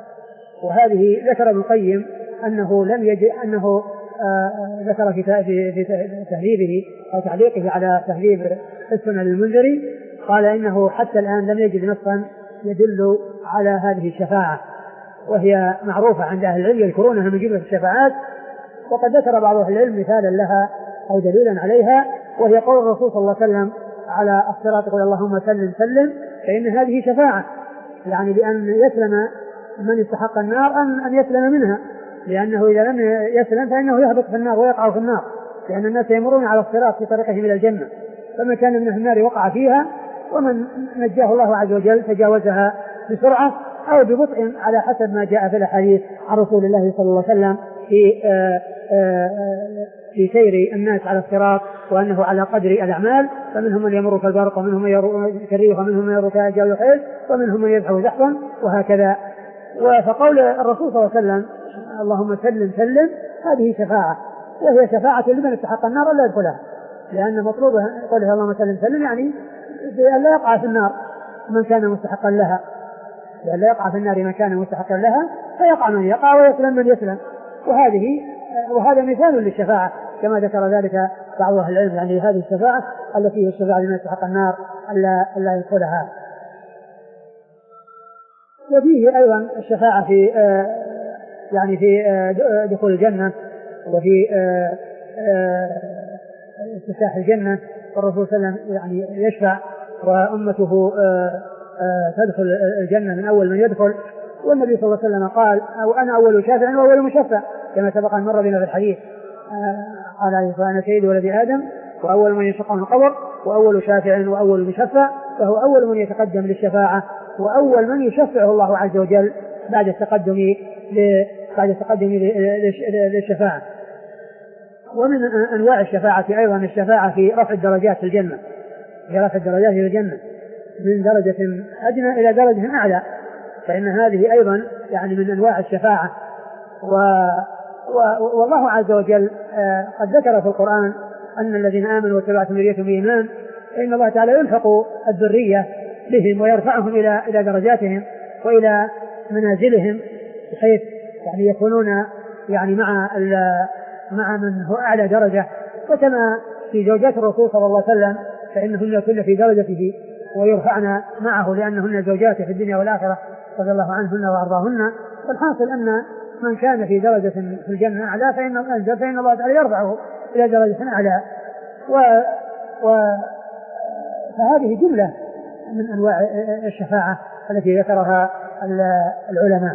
وهذه ذكر ابن القيم أنه لم يجد أنه ذكر في في تهذيبه أو تعليقه على تهذيب السنة للمنذري، قال إنه حتى الآن لم يجد نصا يدل على هذه الشفاعة، وهي معروفة عند أهل العلم يذكرونها من جملة الشفاعات. وقد ذكر بعض أهل العلم مثالا لها أو دليلا عليها، وهي قول الرسول صلى الله عليه وسلم على الصراط يقول اللهم سلم سلم، فإن هذه شفاعة، يعني بأن يسلم من يستحق النار أن أن يسلم منها، لأنه إذا لم يسلم فإنه يهبط في النار ويقع في النار، لأن الناس يمرون على الصراط في طريقهم إلى الجنة، فمن كان من النار وقع فيها، ومن نجاه الله عز وجل تجاوزها بسرعة أو ببطء على حسب ما جاء في الحديث عن رسول الله صلى الله عليه وسلم في آآ آآ في سير الناس على الصراط، وأنه على قدر الأعمال، فمنهم من يمر كالبرق، ومنهم من يمر كالريح، ومنهم من يمر كالجو الخيل، ومنهم من يزحف زحفا، وهكذا. فقول الرسول صلى الله عليه وسلم اللهم سلم سلم هذه شفاعة، وهي شفاعة لمن استحق النار لا يدخلها، لأن مطلوبه قوله اللهم سلم سلم يعني لا يقع في النار من كان مستحقا لها، لا يقع في النار من كان مستحقا لها، فيقع من يقع ويسلم من يسلم. وهذه وهذا مثال للشفاعة كما ذكر ذلك بعض أهل العلم، يعني هذه الشفاعة التي هي الشفاعة لمن يستحق النار ألا ألا يدخلها. وفيه أيضا الشفاعة في آه يعني في آه دخول الجنة، وفي آه آه استفتاح الجنة، والرسول صلى الله عليه وسلم يعني يشفع وأمته آه آه تدخل الجنة من أول من يدخل، والنبي صلى الله عليه وسلم قال أو أنا أول شافع وأول مشفع كما سبق أن مر بنا في الحديث، قال عليه الصلاة والسلام أنا سيد ولد آدم وأول من ينشق من القبر وأول شافع وأول مشفع، فهو أول من يتقدم للشفاعة وأول من يشفعه الله عز وجل بعد التقدم بعد التقدم للشفاعة. ومن أنواع الشفاعة أيضا الشفاعة في رفع الدرجات في الجنة، في رفع الدرجات في الجنة من درجة أدنى إلى درجة أعلى، فإن هذه أيضا يعني من أنواع الشفاعة. و... و... والله عز وجل قد ذكر في القرآن أن الذين آمنوا واتبعتهم ذريتهم بإيمان فإن الله تعالى يلحق الذرية بهم ويرفعهم إلى إلى درجاتهم وإلى منازلهم، بحيث يعني يكونون يعني مع مع من هو أعلى درجة. وكما في زوجات الرسول صلى الله عليه وسلم فإنهن كن في درجته ويرفعن معه لأنهن زوجاته في الدنيا والآخرة رضي الله عنهن وأرضاهن. والحاصل أن من كان في درجة في الجنة أعلى فإن أنزل فإن الله تعالى يرفعه إلى درجة أعلى. و... و... فهذه جملة من أنواع الشفاعة التي ذكرها العلماء.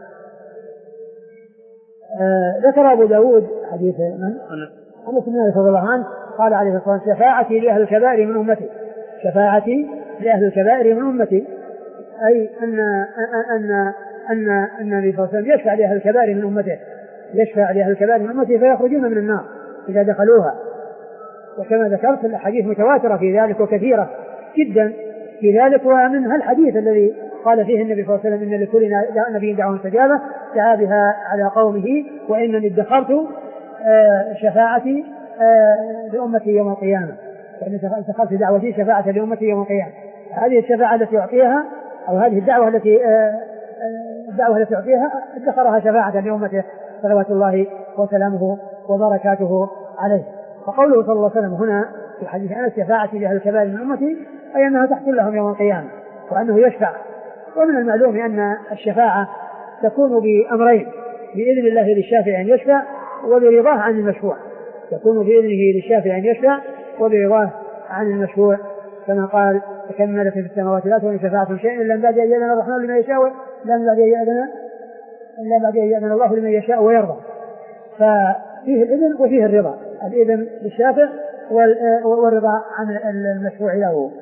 آه ذكر أبو داود حديث من؟ أنس بن مالك رضي الله عنه قال عليه الصلاة والسلام شفاعتي لأهل الكبائر من أمتي، شفاعتي لأهل الكبائر من أمتي، أي أن أن أن النبي صلى الله عليه وسلم يشفع لأهل الكبائر من أمته، يشفع لأهل الكبائر من أمته فيخرجون من النار إذا دخلوها. وكما ذكرت الأحاديث متواترة في ذلك وكثيرة جدا في ذلك، ومنها الحديث الذي قال فيه النبي صلى الله عليه وسلم إن لكل نبي دعوة مستجابة دعا بها على قومه وإنني ادخرت شفاعتي لأمتي يوم القيامة، وإن ادخرت دعوتي شفاعة لأمتي يوم القيامة. هذه الشفاعة التي يعطيها أو هذه الدعوة التي الدعوة التي يعطيها ادخرها شفاعة لأمته صلوات الله وسلامه وبركاته عليه. فقوله صلى الله عليه وسلم هنا في حديث أنس شفاعتي لأهل الكبائر من أمتي أي أنها تحصل لهم يوم القيامة وأنه يشفع. ومن المعلوم أن الشفاعة تكون بأمرين، بإذن الله للشافع أن يشفع وبرضاه عن المشفوع، يكون بإذنه للشافع أن يشفع وبرضاه عن المشفوع، كما قال تكملت في السماوات لا تغني شفاعة شيئا إلا بعد أن يأذن الرحمن لمن يشاء إلا بعد أن يأذن إلا بعد أن يأذن الله لمن يشاء ويرضى. ففيه الإذن وفيه الرضا، الإذن للشافع والرضا عن المشفوع له.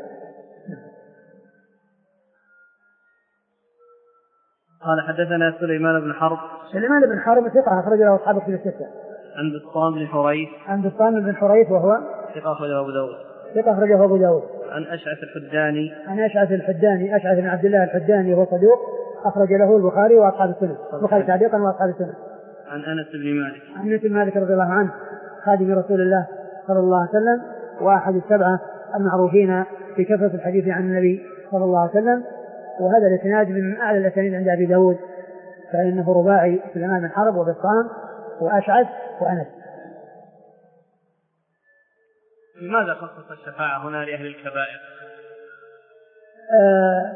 قال حدثنا سليمان بن حرب. سليمان بن حرب ثقة أخرج له أصحاب الكتب الستة. عن بسطام بن حريث. عن بسطام بن حريث وهو ثقة أخرجه أبو داود. ثقة أخرجه أبو داود. عن أشعث الحداني. عن أشعث الحداني أشعث بن عبد الله الحداني وهو صدوق أخرج له البخاري وأصحاب السنة، البخاري تعليقا وأصحاب السنة. عن أنس بن مالك. عن أنس بن مالك رضي الله عنه خادم رسول الله صلى الله عليه وسلم وأحد السبعة المعروفين في كثرة الحديث عن النبي صلى الله عليه وسلم، وهذا الاسناد من أعلى الاسانيد عند أبي داود، فإنه رباعي سليمان بن حرب وبسطام وأشعث وأنس. لماذا خصص الشفاعة هنا لأهل الكبائر؟ آه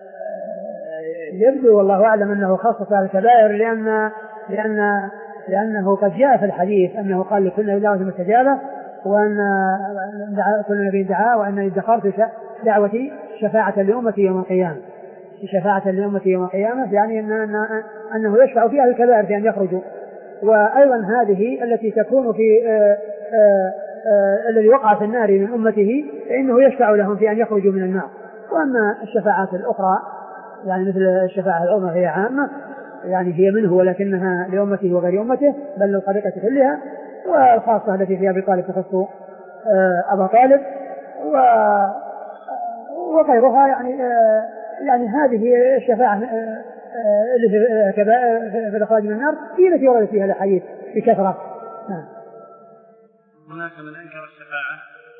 يبدو والله أعلم أنه خصص أهل الكبائر لأن لأن لأنه قد جاء في الحديث أنه قال لكل نبي دعوة مستجابة، وأن كل نبي دعاء، وأن ادخرت دعوتي شفاعة لأمتي يوم القيامة، شفاعة لأمتي يوم القيامة، يعني أن أنه يشفع في أهل الكبائر في أن يخرجوا. وأيضا هذه التي تكون في آآ آآ آآ الذي وقع في النار من أمته فإنه يشفع لهم في أن يخرجوا من النار. وأما الشفاعات الأخرى يعني مثل الشفاعة العظمى هي عامة، يعني هي منه ولكنها لأمته وغير أمته بل للخليقة كلها، والخاصة التي في أبي طالب تخص أبا طالب وغيرها. يعني يعني هذه الشفاعة اللي في كبائر في الإخراج من النار هي التي وردت فيها الأحاديث بكثرة. هناك من أنكر الشفاعة.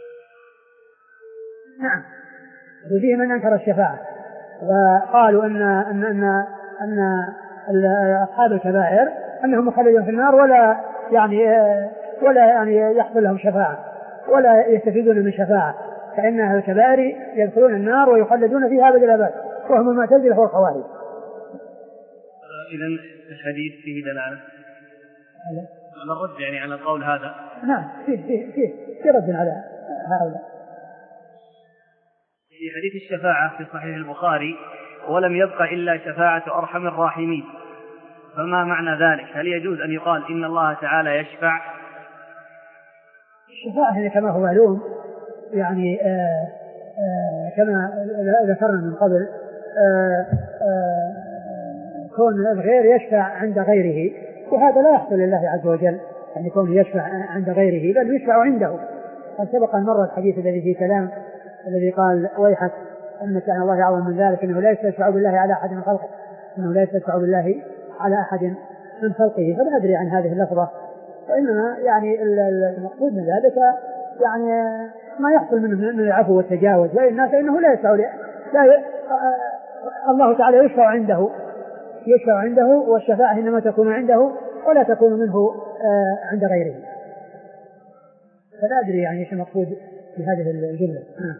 نعم، وفيه من أنكر الشفاعة وقالوا أن أن أن أن أصحاب الكبائر أنهم مخلدون في النار ولا يعني ولا يعني يحصل لهم شفاعة ولا يستفيدون من شفاعة، فإن أهل الكبائر يدخلون النار ويخلدون فيها أبد الآباد وهم المعتزلة والخوارج. إذن الحديث فيه دلالة على الرد يعني على القول هذا. نعم، فيه فيه فيه في رد على هؤلاء. في حديث الشفاعة في صحيح البخاري ولم يبق إلا شفاعة أرحم الراحمين، فما معنى ذلك؟ هل يجوز أن يقال إن الله تعالى يشفع؟ الشفاعة كما هو معلوم يعني آآ آآ كما ذكرنا من قبل آآ آآ كون الغير يشفع عند غيره، وهذا لا يحصل لله عز وجل أن يكون يشفع عند غيره بل يشفع عنده. قد سبق المرة الحديث الذي فيه كلام الذي قال ويحك أن شأن الله أعظم من ذلك، أنه لا يستشفع بالله على أحد من خلقه، أنه لا يستشفع بالله على أحد من خلقه. فلا أدري عن هذه اللفظة، وإنما يعني المقصود من ذلك يعني ما يحصل منه من العفو والتجاوز للناس، فإنه لا يشفع لا ي... الله تعالى يشفع عنده يشفع عنده والشفاعة إنما تكون عنده ولا تكون منه عند غيره. فلا أدري يعني ايش المقصود بهذه الجملة.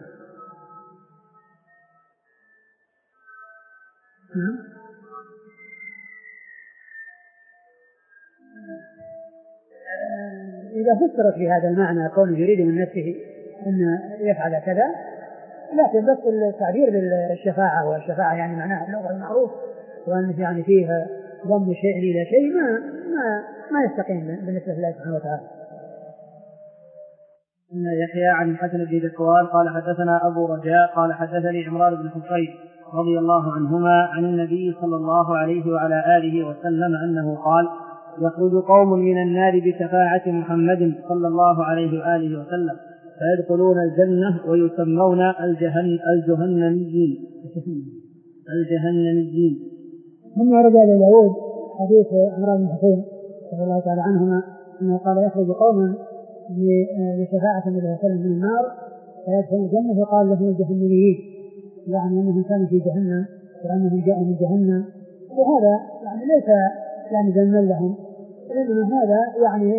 إذا فسرت بهذا المعنى كونه يريد من نفسه أن يفعل كذا، لكن بس التعبير للشفاعة، والشفاعة يعني معناها اللغة المعروف، وأن يعني فيها ضم شيء إلى شيء ما ما ما يستقيم بالنسبة لله سبحانه وتعالى. يحيى عن الحسن بن ذكوان قال حدثنا أبو رجاء قال حدثني عمران بن حصين رضي الله عنهما عن النبي صلى الله عليه وعلى آله وسلم أنه قال: يخرج قوم من النار بشفاعة محمد صلى الله عليه وآله وسلم فيدخلون الجنة ويسمون الجهن الجهنميين الجهنميين. ثم ورد أبو داود حديث عمران بن حصين رضي الله تعالى عنهما أنه قال: يخرج قوم بشفاعة النبي صلى الله عليه وسلم من النار فيدخلون الجنة فقال لهم الجهنميين، يعني أنهم كانوا في جهنم وأنهم جاءوا من جهنم. وهذا يعني ليس يعني ذما لهم، وإنما هذا يعني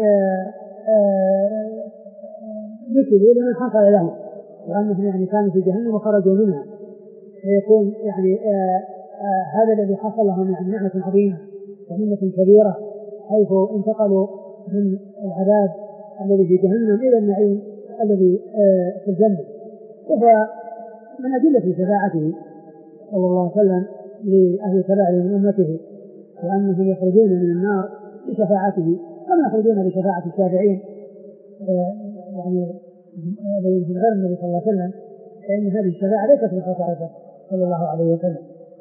نسبوا لمن حصل لهم، وأنهم يعني كانوا في جهنم وخرجوا منها، فيكون يعني آآ آآ هذا الذي حصل لهم يعني نعمة عظيمة ومنة كبيرة، حيث انتقلوا من العذاب الذي في جهنم إلى النعيم الذي في الجنة. وهو من أدلة شفاعته صلى الله عليه وسلم لأهل الكبائر من أمته، وأنهم يخرجون من النار بشفاعته كما يخرجون بشفاعة الشافعين يعني الذين هم غير النبي صلى الله عليه وسلم، فإن هذه الشفاعة ليست من خصائصه صلى الله عليه وسلم.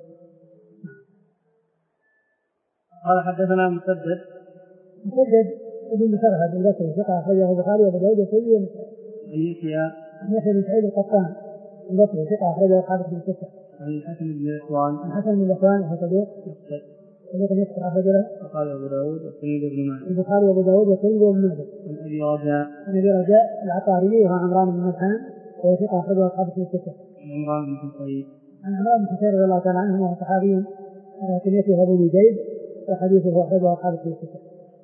قال حدثنا مسدد مسدد ابن مسرهد البصري ثقة أخرجه البخاري وأبو داود والترمذي ومسلم. عن يحيى يحيى بن سعيد القطان البصري ثقة أخرجه أصحاب الكتب الستة. عن الحسن بن الإخوان الحسن بن الإخوان وهو صدوق صدوق يذكر أخرج له البخاري وأبو داود والترمذي وابن ماجه. البخاري وأبو داود والترمذي وابن ماجه. عن أبي رجاء عن أبي رجاء العطاري وهو عمران بن ملحان وهو ثقة أخرجه أصحاب الكتب الستة. عن عمران بن حصين عن عمران بن حصين رضي الله تعالى عنه وهو صحابي كنيته أبو نجيب وحديثه أخرجه أصحاب الكتب الستة.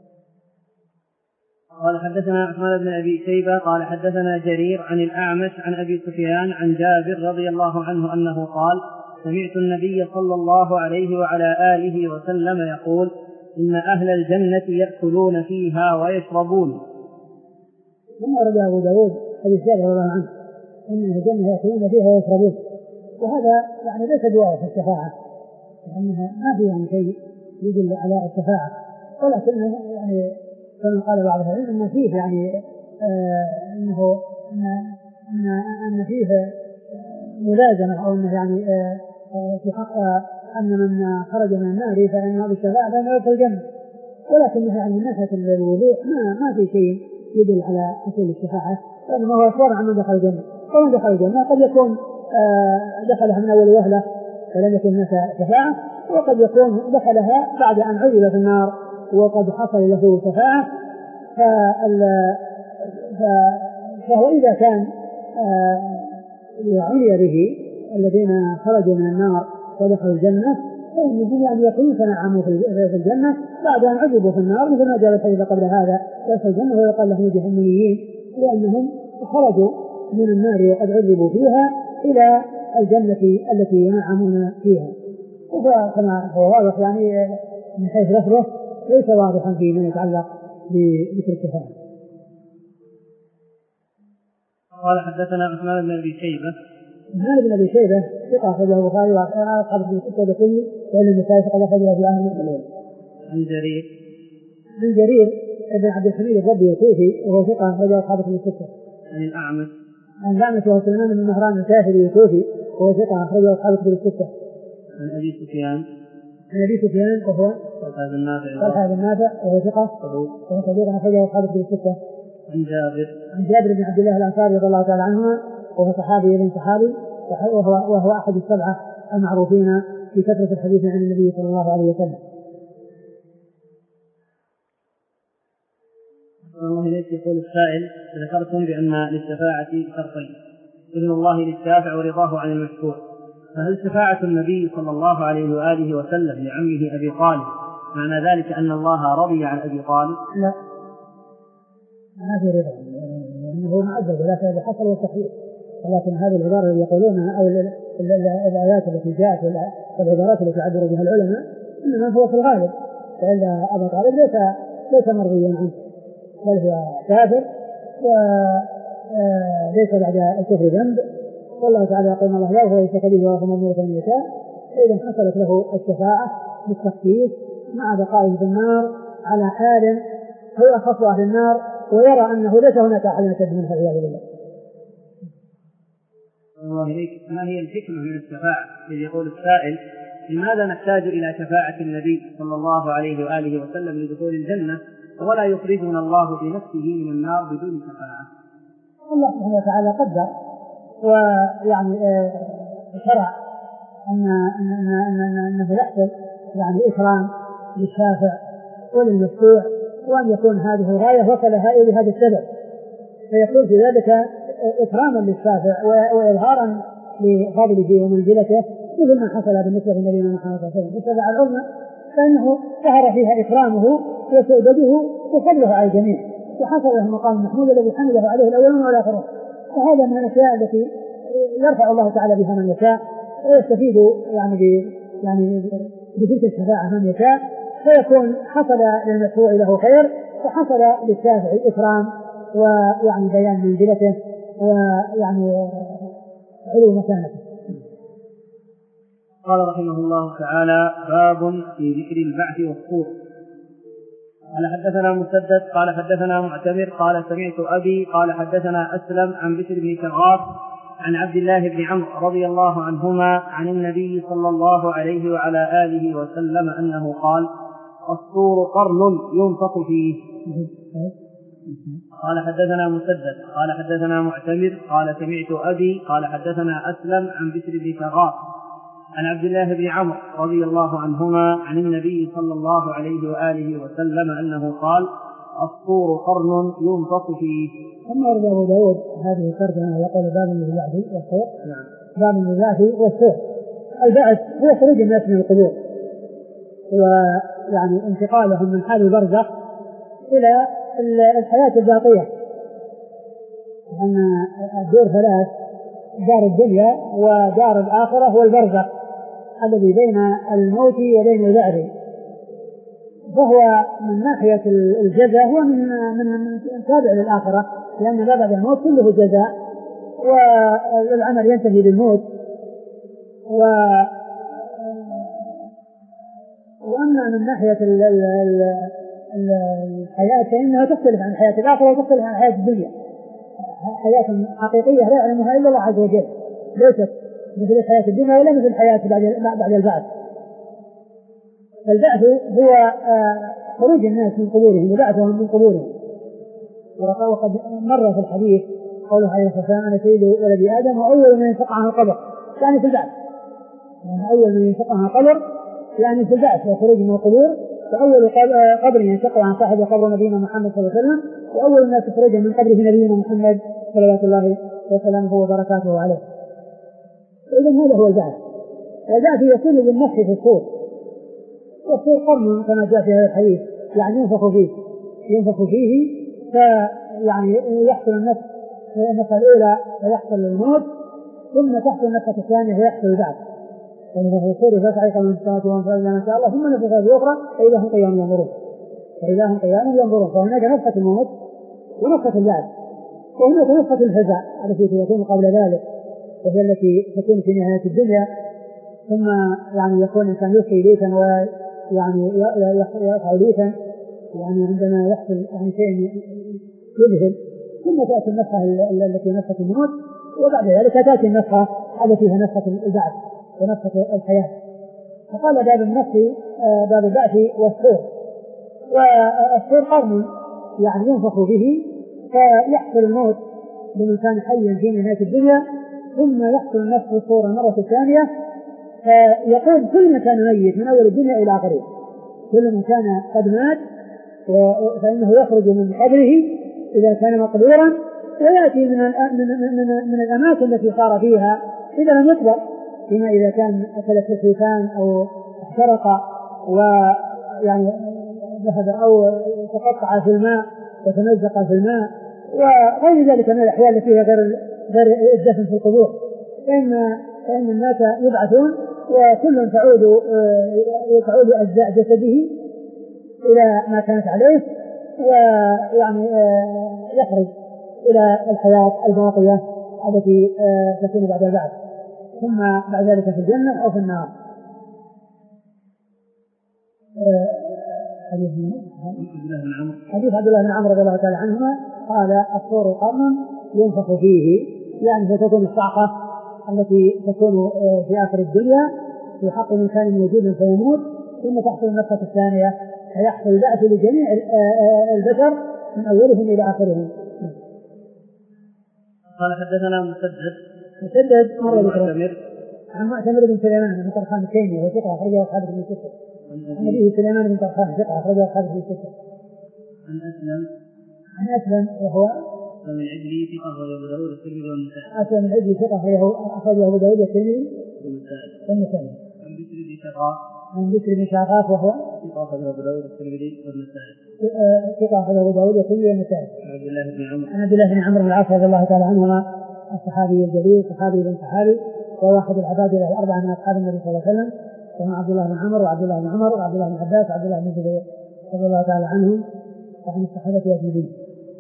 قال حدثنا عثمان بن أبي شيبة قال حدثنا جرير عن الأعمش عن أبي سفيان عن جابر رضي الله عنه أنه قال سمعت النبي صلى الله عليه وعلى آله وسلم يقول إن أهل الجنة يأكلون فيها ويشربون. ثم ورد أبو داود حديث جابر رضي الله عنه إن أهل الجنة يأكلون فيها ويشربون، وهذا يعني ليس دعاء في الشفاعة لأنها ما في يعني شيء يدل على الشفاعة، ولكن يعني كما قال بعض العلماء أن فيه يعني آه أنه أن أن أن فيه ملازمة أو أنه يعني آه في حق أن من خرج من النار فإنه بالشفاعة فإنه يدخل الجنة، ولكنها يعني من ناحية الوضوح ما ما في شيء يدل على حصول الشفاعة، وإنما هو إخبار عن من دخل الجنة. ومن دخل الجنة قد يكون آه دخلها من أول وهلة فلم يكن هناك شفاعة، وقد يكون دخلها بعد أن عذب في النار وقد حصل له شفاعة. فهو إذا كان عني به الذين خرجوا من النار ودخلوا الجنة فإنهم يعني يكونون تنعموا في الجنة بعد أن عذبوا في النار، مثل ما جاء الحديث قبل هذا يدخل الجنة ويقال لهم جهنميين لأنهم خرجوا من النار وقد عذبوا فيها إلى الجنة التي ينعمون فيها. وكما هو واضح يعني من حيث لفظه ليس واضحا فيما يتعلق بذكر الشفاعة. قال حدثنا عثمان بن أبي شيبة. عثمان بن أبي شيبة ثقة أخرجه البخاري وأصحاب الكتب الستة بكل وإلا النسائي فقد أخرجه في عهد الليل. عن جرير عن جرير ابن عبد الحميد الضبي الكوفي وهو ثقة أخرجه أصحاب الكتب الستة. عن الأعمش عن الأعمش وهو سليمان بن مهران الكاهلي الكوفي وهو ثقة أخرجه أصحاب الكتب الستة. عن أبي سفيان عن أبي سفيان وهو طلحة بن نافع طلحة بن نافع وهو ثقة صدوق وهو صدوق أخرجه أصحاب الكتب الستة. عن جابر عن جابر بن عبد الله الأنصاري رضي الله تعالى عنهما وهو صحابي ابن صحابي وهو, وهو أحد السبعة المعروفين في كثرة الحديث عن النبي صلى الله عليه وسلم. الله إليك. يقول السائل ذكرتم بأن للشفاعة شرطين إذن الله للشافع ورضاه عن المشفوع، فهل شفاعة النبي صلى الله عليه وآله وسلم لعمه أبي طالب معنى ذلك أن الله رضي عن أبي طالب؟ لا ما في رضا لأنه معذب ولا شيء حصل والتحقيق، ولكن هذه العبارة اللي يقولونها أو الآيات التي جاءت والعبارات التي عبروا بها العلماء إنما هو في الغالب، فإن أبا طالب ليس ليس مرضيا عنه بل هو كافر وليس بعد الكفر ذنب، والله تعالى يقول الله لا يغفر يشرك به ويغفر ما دون ذلك يشاء، فإذا حصلت له الشفاعة بالتخفيف مع بقائه في النار على حال هو أخف أهل النار ويرى أنه ليس هناك أحد أشد منه والعياذ بالله. الله إليك. ما هي الحكمة من الشفاعة؟ إذ يقول السائل لماذا نحتاج إلى شفاعة النبي صلى الله عليه وآله وسلم لدخول الجنة ولا يخرجنا الله بنفسه من النار بدون شفاعة؟ الله سبحانه وتعالى قدر ويعني شرع أن أنه يحصل يعني إكرام للشافع وللمشفوع، وأن يكون هذه الغاية وصلها إلى هذا السبب، فيكون في ذلك إكراما للشافع وإظهارا لفضله ومنزلته مثل ما حصل بالنسبة للنبي محمد صلى الله عليه وسلم بالشفاعة العظمى، فإنه ظهر فيها إكرامه وسؤدده وفضله على الجميع، وحصل له المقام المحمود الذي حمده عليه الأولون والآخرون. وهذا من الأشياء التي يرفع الله تعالى بها من يشاء ويستفيد يعني ب يعني بتلك الشفاعة من يشاء، فيكون حصل للمدفوع له خير وحصل للشافع إكرام ويعني بيان منزلته ويعني علو مكانته. قال رحمه الله تعالى: باب في ذكر البعث والصور. قال حدثنا مسدد قال حدثنا معتمر قال سمعت أبي قال حدثنا أسلم عن بشر بن شغاف عن عبد الله بن عمرو رضي الله عنهما عن النبي صلى الله عليه وعلى آله وسلم أنه قال: الصور قرن ينفخ فيه. قال حدثنا مسدد قال حدثنا معتمر قال سمعت أبي قال حدثنا أسلم عن بشر بن شغاف عن عبد الله بن عمرو رضي الله عنهما عن النبي صلى الله عليه وآله وسلم أنه قال: الصور قرن ينفخ فيه. ثم ورد أبو داود هذه الترجمة يقول: باب البعث والصور. نعم. باب البعث والصور. البعث هو خروج الناس من القبور ويعني انتقالهم من حال البرزخ إلى الحياة الباقية، لأن الدور ثلاث: دار الدنيا ودار الآخرة والبرزخ الذي بين الموت وبين البعث. فهو من ناحية الجزاء هو من من تابع للآخرة، لأن ما بعد الموت كله جزاء والعمل ينتهي بالموت. و وأما من ناحية الحياة فإنها تختلف عن الحياة الآخرة وتختلف عن الحياة الدنيا، حياة حقيقية لا يعلمها إلا الله عز وجل، ليست مثل الحياة الدنيا ولا مثل الحياة بعد البعث. البعث هو خروج الناس من قبورهم وبعثهم من قبورهم. وقد مر في الحديث قوله عليه الصلاة والسلام: أنا سيد ولد آدم وأول من ينشق عنه القبر، يعني في البعث، يعني أول من ينشق عنه القبر يعني في البعث وخروج من القبور. فأول قبر ينشق عن صاحبه قبر نبينا محمد صلى الله عليه وسلم، وأول الناس خروجا من قبره نبينا محمد صلوات الله وسلامه وبركاته عليه. إذن هذا هو البعث. والبعث يكون بالنفخ في الصور، والصور قرن كما جاء في هذا الحديث، يعني ينفخ فيه ينفخ فيه فيعني يحصل النفخ النفخة الأولى فيحصل الموت، ثم تحصل النفخة الثانية فيحصل البعث. ونفخ في الصور فصعق من في السماوات ومن في الأرض ما شاء الله، ثم نفخ في الأخرى فإذا هم قيام ينظرون فإذا هم قيام ينظرون فهناك نفخة الموت ونفخة البعث، وهناك نفخة الفزع التي تكون قبل ذلك، وهي التي تكون في نهاية الدنيا. ثم يعني يكون الإنسان يلقي ليتا ويعني يقع ليتا، يعني عندما يحصل يعني شيء يذهل، ثم تأتي النفخة التي نفخة الموت، وبعد ذلك تأتي النفخة التي هي نفخة البعث ونفخة الحياة. فقال باب النفخ باب البعث والصور. والصور قرن يعني ينفخ به فيحصل الموت لمن كان حيا في نهاية الدنيا، ثم يحصل النفخ في الصور المرة الثانية فيقوم كل من كان ميت من أول الدنيا إلى آخره، كل من كان قد مات فإنه يخرج من قبره إذا كان مقبورا ويأتي من من الأماكن التي صار فيها إذا لم يقبر، فيما إذا كان أكلت الحيتان أو احترق ويعني ذهب أو تقطع في الماء وتمزق في الماء وغير ذلك من الأحوال التي هي غير غير الدفن في القبور، فإن فإن الناس يبعثون وكل تعود تعود أجزاء جسده إلى ما كانت عليه، ويعني يخرج إلى الحياة الباقية التي تكون بعد البعث، ثم بعد ذلك في الجنة أو في النار. حديث حديث عبد الله بن عمرو رضي الله تعالى عنهما قال: الصور قرن ينفخ فيه، يعني فتكون الصعقة التي تكون في آخر الدنيا في حق من كان موجودا فيموت، ثم تحصل النفخة الثانية فيحصل البعث لجميع البشر من أولهم إلى آخرهم. قال حدثنا مسدد مسدد مرة معتمر عن معتمر بن سليمان بن طرخان التيمي وثقة أخرجه أصحاب بن ستة. عن أبيه سليمان بن طرخان ثقة أخرجه أصحاب بن ستة. عن أسلم عن أسلم وهو من عجلي ثقة أخرجه أبو داود الترمذي والنسائي. أسلم من عجلي ثقة أخرجه أبو داود الترمذي والنسائي. عن بشر بن شغاف عن بشر بن شغاف وهو ثقة أخرجه أبو داود الترمذي والنسائي. ثقة أخرجه أبو داود الترمذي والنسائي. عن عبد الله بن عمرو عن عبد الله بن عمرو بن العاص رضي الله تعالى عنهما الصحابي الجليل صحابي بن صحابي وواحد العباد الأربعة من أصحاب النبي صلى الله عليه وسلم، وهم عبد الله بن عمرو وعبد الله بن عمر وعبد الله بن عباس وعبد الله بن الزبير رضي الله تعالى عنهم وعن الصحابة أجمعين.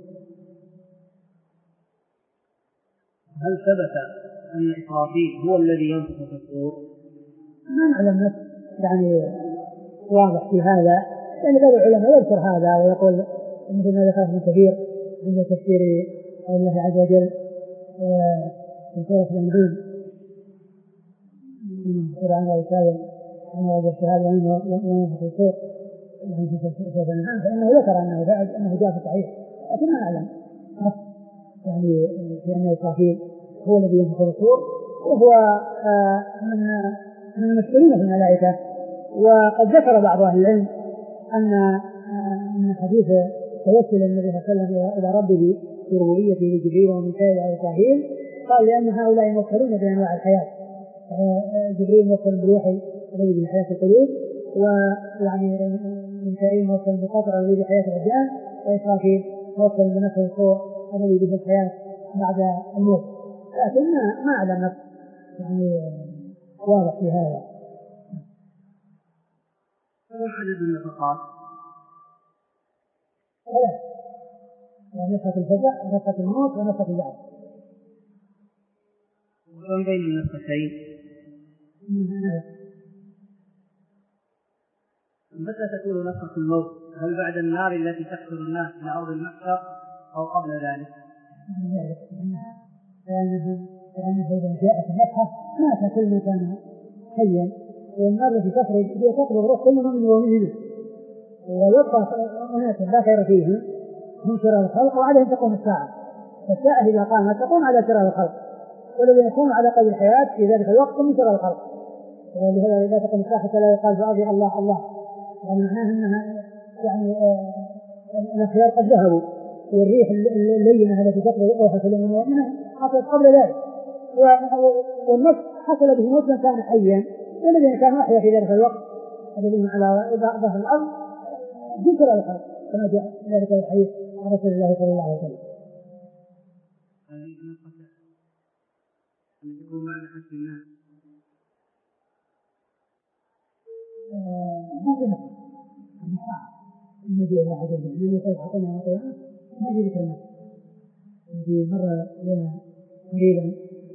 هل ثبت أن إسرافيل هو الذي ينفخ في الصور؟ ما نعلم نفس يعني واضح في هذا، يعني بعض العلماء يذكر هذا ويقول مثل ما ذكر ابن كثير عند تفسير قول الله عز وجل في سورة الأنعام القرآن ويشاهد أنه وجه الشهادة وينفخ في الصور يعني في سورة الأنعام، فإنه ذكر أنه أنه جاء في صحيح، لكن ما نعلم يعني في أن إسرافيل هو الذي ينفخ في الصور، وهو من من المسؤولين في الملائكة. وقد ذكر بعض أهل العلم أن من حديث توسل النبي صلى الله عليه وسلم إلى ربه في ربوبيته لجبريل وميكائيل وإسرافيل، قال لأن هؤلاء موكلون بأنواع الحياة، جبريل موكل بالوحي الذي بحياة القلوب، ويعني ميكائيل موكل بالقطر الذي بحياة الأبدان، وإسرافيل موكل بنفخ الصور الذي به الحياة بعد الموت. لكن ما ما أعلم يعني واضح في هذا. كم عدد النفقات؟ ثلاث، يعني نفخة الفزع ونفخة الموت ونفخة البعث. وكم بين النفختين؟ متى تكون نفخة الموت؟ هل بعد النار التي تحشر الناس إلى أرض المحشر أو قبل ذلك؟ لأنها لأنها إذا جاءت النفخة مات كل ما كان حيا، والنار التي تخرج هي تقبض روح كل من يومهم، ويبقى أناس لا خير فيهم هم شرار الخلق وعليهم تقوم الساعة. فالساعة إذا قامت تقوم على شرار الخلق، والذين يكونوا على قيد الحياة في ذلك الوقت هم شرار الخلق. ولهذا لا تقوم الساعة حتى لا يقال في أرض الله الله، يعني معناه أنها يعني الأخيار قد ذهبوا، والريح اللينة التي تقبض روح كل من يومهم حصلت قبل ذلك، والنفس حصل به موت من كان حيا، والذين كانوا أحيا في ذلك الوقت الذين على ظهر الأرض ذكر الخلق، كما جاء ذلك الحديث عن رسول الله صلى الله عليه وسلم. هذه النفخة التي تكون بعد حشر الناس ما في نفخة، يعني صعب المجيء الله عز وجل من يتبعون يوم القيامة ما في ذكر النفخ. في مرة لنا قريبا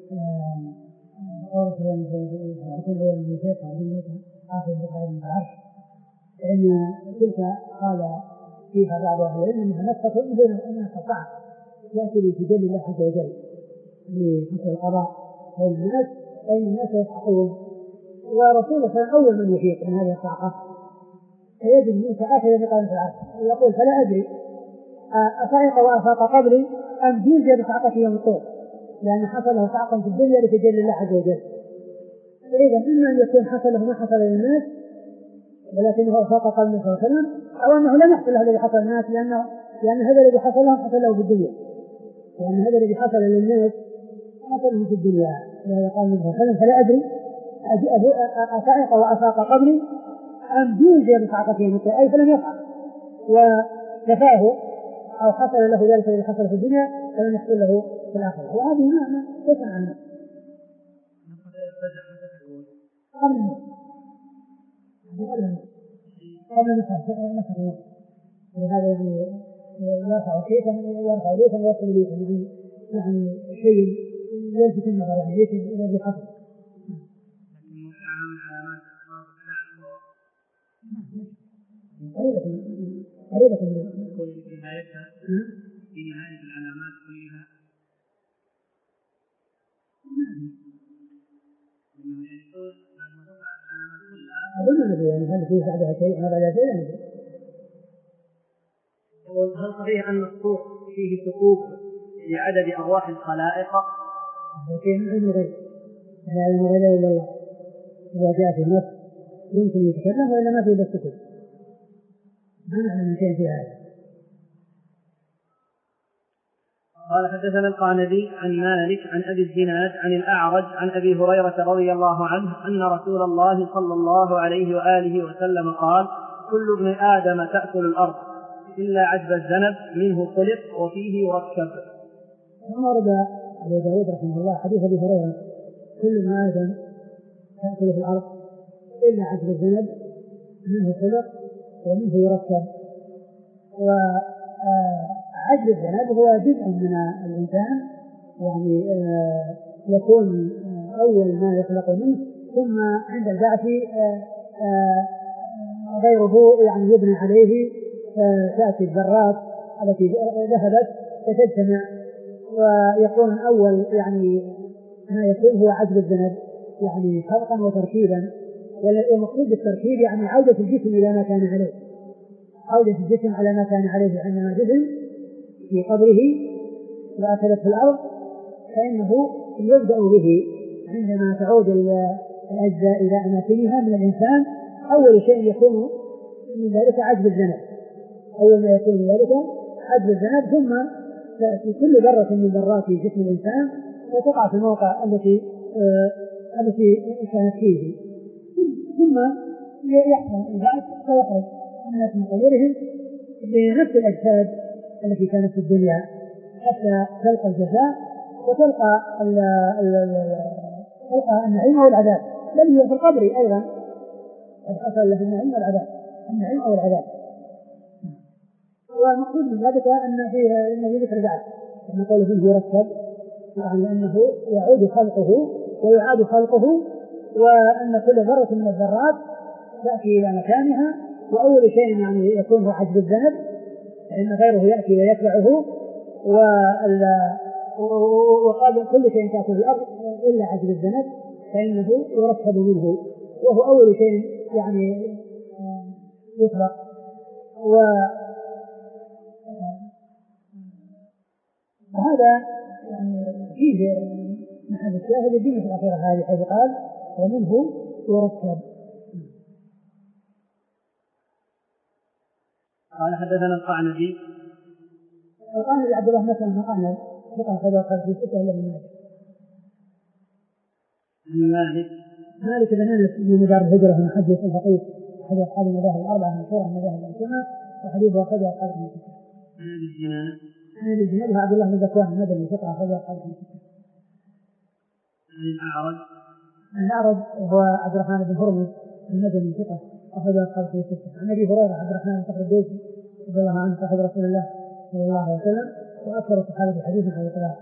قال يكون أول من يفيق هذه الموتى آخر بقاء من العرش، فإن تلك قال فيها بعض أهل العلم أنها نفخة بين أنها صعب يأتي لتجلي الله عز وجل لحسن القضاء بين الناس، بين الناس يصعقون، ورسول الله صلى الله عليه وسلم أول من يفيق من هذه الصعقة، فيجد موسى آخر بقاء من العرش ويقول فلا أدري أفائق وأفاق قبلي أم جلد بصعقة يوم الطور، لأن حصل له صعقا في الدنيا لتجلي الله عز وجل. فإذا إما أن يكون حصل له ما حصل للناس ولكنه أفاق قبل صلى الله عليه وسلم، أو أنه لم يحصل له الذي حصل للناس، لأنه لأن هذا الذي حصل لهم حصل له في الدنيا، لأن هذا الذي حصل للناس حصل له في الدنيا. لهذا قال النبي صلى الله عليه وسلم فلا أدري أفائق وأفاق قبلي أم جلد بصعقة يوم الطور، أي فلم يفعل وكفاه أو حصل له ذلك الذي حصل في الدنيا فلم يحصل له في الآخرة. وهذه ما تسمع عنه قبل الموت، قبل الموت قبل نفخ الموت. لهذا يعني يرفع كيفا يرفع ليفا ويصل ليفا، يعني يعني شيء يلفت النظر، يعني ليس الذي حصل. لكن موقعها من علامات أسباب الساعة قريبة قريبة من تكون في نهايتها في نهاية العلامات كلها. أظن أنه يعني هل فيه بعدها شيء وما بعدها شيء يعني. هل صحيح أن الصور فيه ثقوب لعدد أرواح الخلائق؟ لكن علم الغيب لا يعلم الغيب إلا الله، إذا جاء في النص يمكن يتكلم وإلا ما فيه بس ثقوب، ما نعلم شيء في هذا. قال حدثنا القعنبي عن مالك عن أبي الزناد عن الأعرج عن أبي هريرة رضي الله عنه أن رسول الله صلى الله عليه وآله وسلم قال كل ابن آدم تأكل الأرض إلا عجب الذنب منه خلق وفيه يركب. ثم ورد أبو داود رحمه الله حديث أبي هريرة كل ابن آدم تأكل في الأرض إلا عجز الذنب منه خلق ومنه يركب. وعجز الذنب هو جزء من الإنسان، يعني يكون أول ما يخلق منه، ثم عند البعث غيره يعني يبنى عليه، تأتي الذرات التي ذهبت فتجتمع ويكون أول يعني ما يكون هو عجز الذنب، يعني خلقا وتركيبا. والمقصود بالتركيب يعني عودة الجسم إلى ما كان عليه، عودة الجسم على ما كان عليه عندما دفن في قبره وأكلته الأرض، فإنه يبدأ به عندما تعود الأجزاء إلى أماكنها من الإنسان. أول شيء يكون من ذلك عجز الذنب، أول ما يكون من ذلك عجز الذنب، ثم تأتي كل ذرة من ذرات جسم الإنسان وتقع في الموقع التي آه التي كانت فيه، ثم يحصل البعث فيخرج الناس من قبورهم بنفس الأجساد التي كانت في الدنيا حتى تلقى الجزاء وتلقى تلقى النعيم والعذاب، بل هي في القبر أيضا قد حصل له النعيم والعذاب، النعيم أو العذاب. والمقصود من ذلك أن فيه أن فيه ذكر بعث، أن قوله منه يركب يعني أنه يعود خلقه ويعاد خلقه، وأن كل ذرة من الذرات تأتي إلى مكانها. وأول شيء يعني يكون هو عجز الذنب، فإن غيره يأتي ويتبعه، وقال كل شيء تأكل الأرض إلا عجز الذنب فإنه يركب منه، وهو أول شيء يعني يخلق. وهذا يعني فيه محل الشاهد الجملة الأخيرة هذه حيث قال ومنه يركب. قال حدثنا القعنبي القعنبي عبد الله مثلا مقعنب ثقة خرج أصحابه في ستة إلا من مالك مالك مالك بن أنس من مدار الهجرة المحدث الفقيه أحد أصحاب المذاهب الأربعة المشهورة من مذاهب السنة، وحديثه أخرج أصحابه في ستة. عن الجنان عن الجنان عبد الله بن ذكوان المدني ثقة أخرج أصحابه في ستة. عن الأعرج الأعرج هو عبد الرحمن بن هرمز المدني ثقة أخرج أصحابه في ستة. عن أبي هريرة عبد الرحمن بن صخر الدوسي رضي الله عنه صاحب رسول الله صلى الله عليه وسلم وأكثر الصحابة حديثا عن الإطلاق.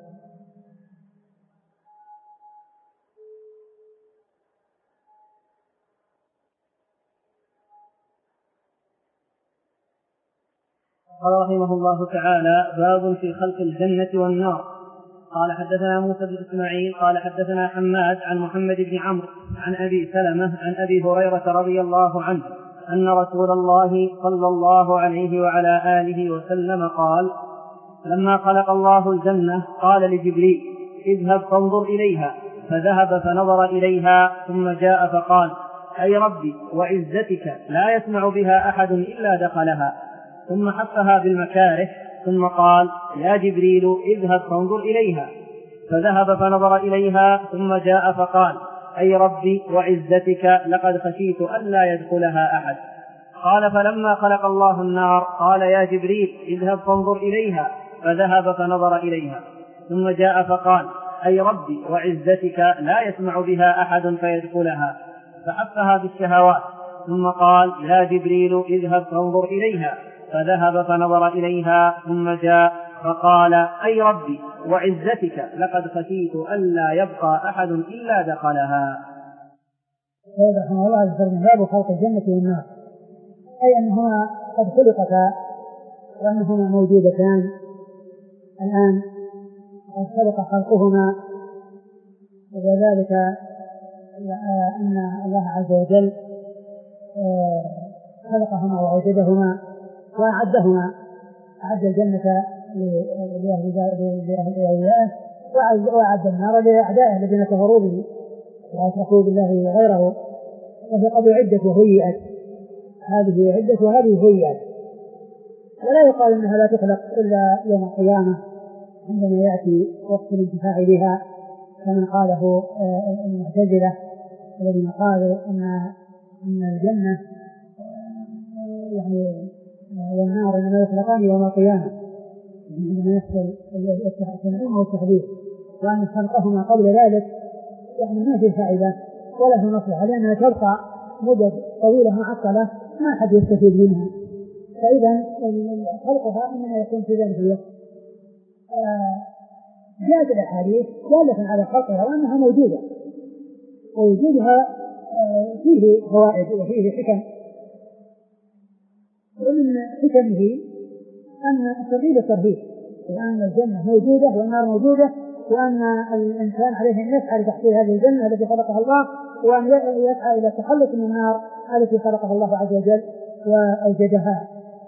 قال رحمه الله تعالى باب في خلق الجنة والنار. قال حدثنا موسى بن إسماعيل قال حدثنا حماد عن محمد بن عمرو عن أبي سلمة عن أبي هريرة رضي الله عنه أن رسول الله صلى الله عليه وعلى آله وسلم قال لما خلق الله الجنة قال لجبريل اذهب فانظر إليها، فذهب فنظر إليها ثم جاء فقال أي ربي وعزتك لا يسمع بها أحد إلا دخلها، ثم حفها بالمكاره ثم قال يا جبريل اذهب فانظر إليها، فذهب فنظر إليها ثم جاء فقال أي ربي وعزتك لقد خشيت ألا يدخلها أحد. قال فلما خلق الله النار قال يا جبريل اذهب فانظر إليها، فذهب فنظر إليها ثم جاء فقال أي ربي وعزتك لا يسمع بها أحد فيدخلها، فحفها بالشهوات ثم قال يا جبريل اذهب فانظر إليها، فذهب فنظر إليها ثم جاء فقال أي ربي وعزتك لقد خشيت ألا يبقى أحد إلا دخلها. هذا رحمه الله يذكر باب خلق الجنة والنار، أي أنهما قد خلقتا وأنهما موجودتان الآن قد سبق خلقهما، وذلك أن الله عز وجل خلقهما وأوجدهما وأعدهما، أعد الجنة لأوليائه وأعد النار لأعدائه الذين كفروا به وأشركوا بالله غيره، وهي قد أعدت وهيئت، هذه أعدت وهذه هيئت، ولا يقال أنها لا تخلق إلا يوم القيامة عندما يأتي وقت الانتفاع بها كما قاله المعتزلة الذين قالوا أن أن الجنة يعني والنار إنما يخلقان يوم القيامة عندما يحصل التنعيم والتحذير، وأن خلقهما قبل ذلك يعني ما في فائدة ولا في مصلحة، لأنها تبقى مدد طويلة معطلة ما حد يستفيد منها، فإذا خلقها إنما يكون في ذلك الوقت. جاءت الأحاديث دالة على خلقها وأنها موجودة، ووجودها فيه فوائد وفيه حكم. ومن حكمه أن الترغيب الترهيب، وأن الجنة موجودة والنار موجودة، وأن الإنسان عليه أن يسعى لتحصيل هذه الجنة التي خلقها الله، وأن يسعى إلى التخلص من النار التي خلقها الله عز وجل وأوجدها.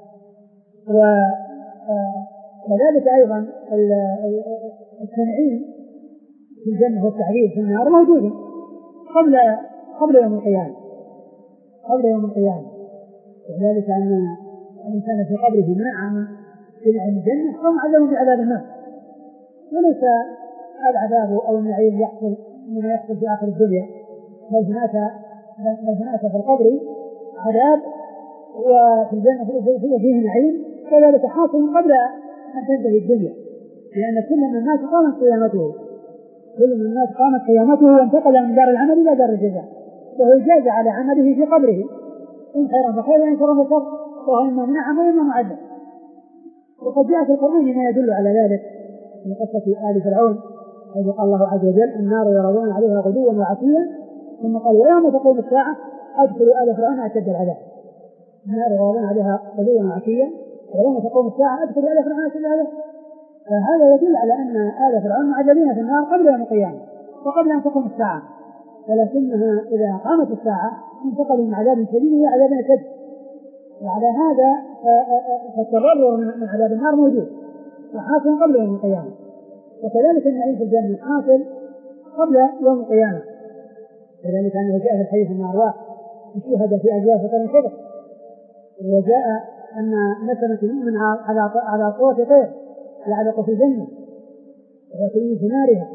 وكذلك أيضا التنعيم في الجنة والتعذيب في النار موجود قبل قبل يوم القيامة قبل يوم القيامة وذلك أن الإنسان في قبره منعم في نعيم الجنة ومعذب بعذاب النار، وليس العذاب أو النعيم يحصل مما يحصل في آخر الدنيا، بل هناك بل هناك في القبر عذاب وفي الجنة فيه نعيم، وذلك حاصل قبل أن تنتهي الدنيا، لأن كل من مات قامت قيامته كل من مات قامت قيامته وانتقل من دار العمل إلى دار الجزاء، وهو يجازى على عمله في قبره إن خيرا فخير وإن شرا فشر، وهو إما منعم وإما معذب. وقد جاء في القرآن ما يدل على ذلك في قصة آل فرعون، حيث قال الله عز وجل النار يعرضون عليها غدوا وعشيا ثم قال ويوم تقوم الساعة أدخلوا آل فرعون أشد العذاب. النار يعرضون عليها غدوا وعشيا ويوم تقوم الساعة أدخلوا آل فرعون أشد العذاب. فهذا يدل على أن آل فرعون معذبين في النار قبل يوم القيامة وقبل أن تقوم الساعة، ولكنها إذا قامت الساعة انتقلوا من عذاب شديد إلى عذاب أشد. وعلى هذا فالتضرر من عذاب النار موجود وحاصل قبل يوم القيامة، وكذلك النعيم في الجنة حاصل قبل يوم القيامة، لذلك أنه جاء في الحديث أن أرواح الشهداء في أجواف فكان صدق، وجاء أن نسمة المؤمن على على صوت طير يعلق في الجنة ويأكل من ثمارها،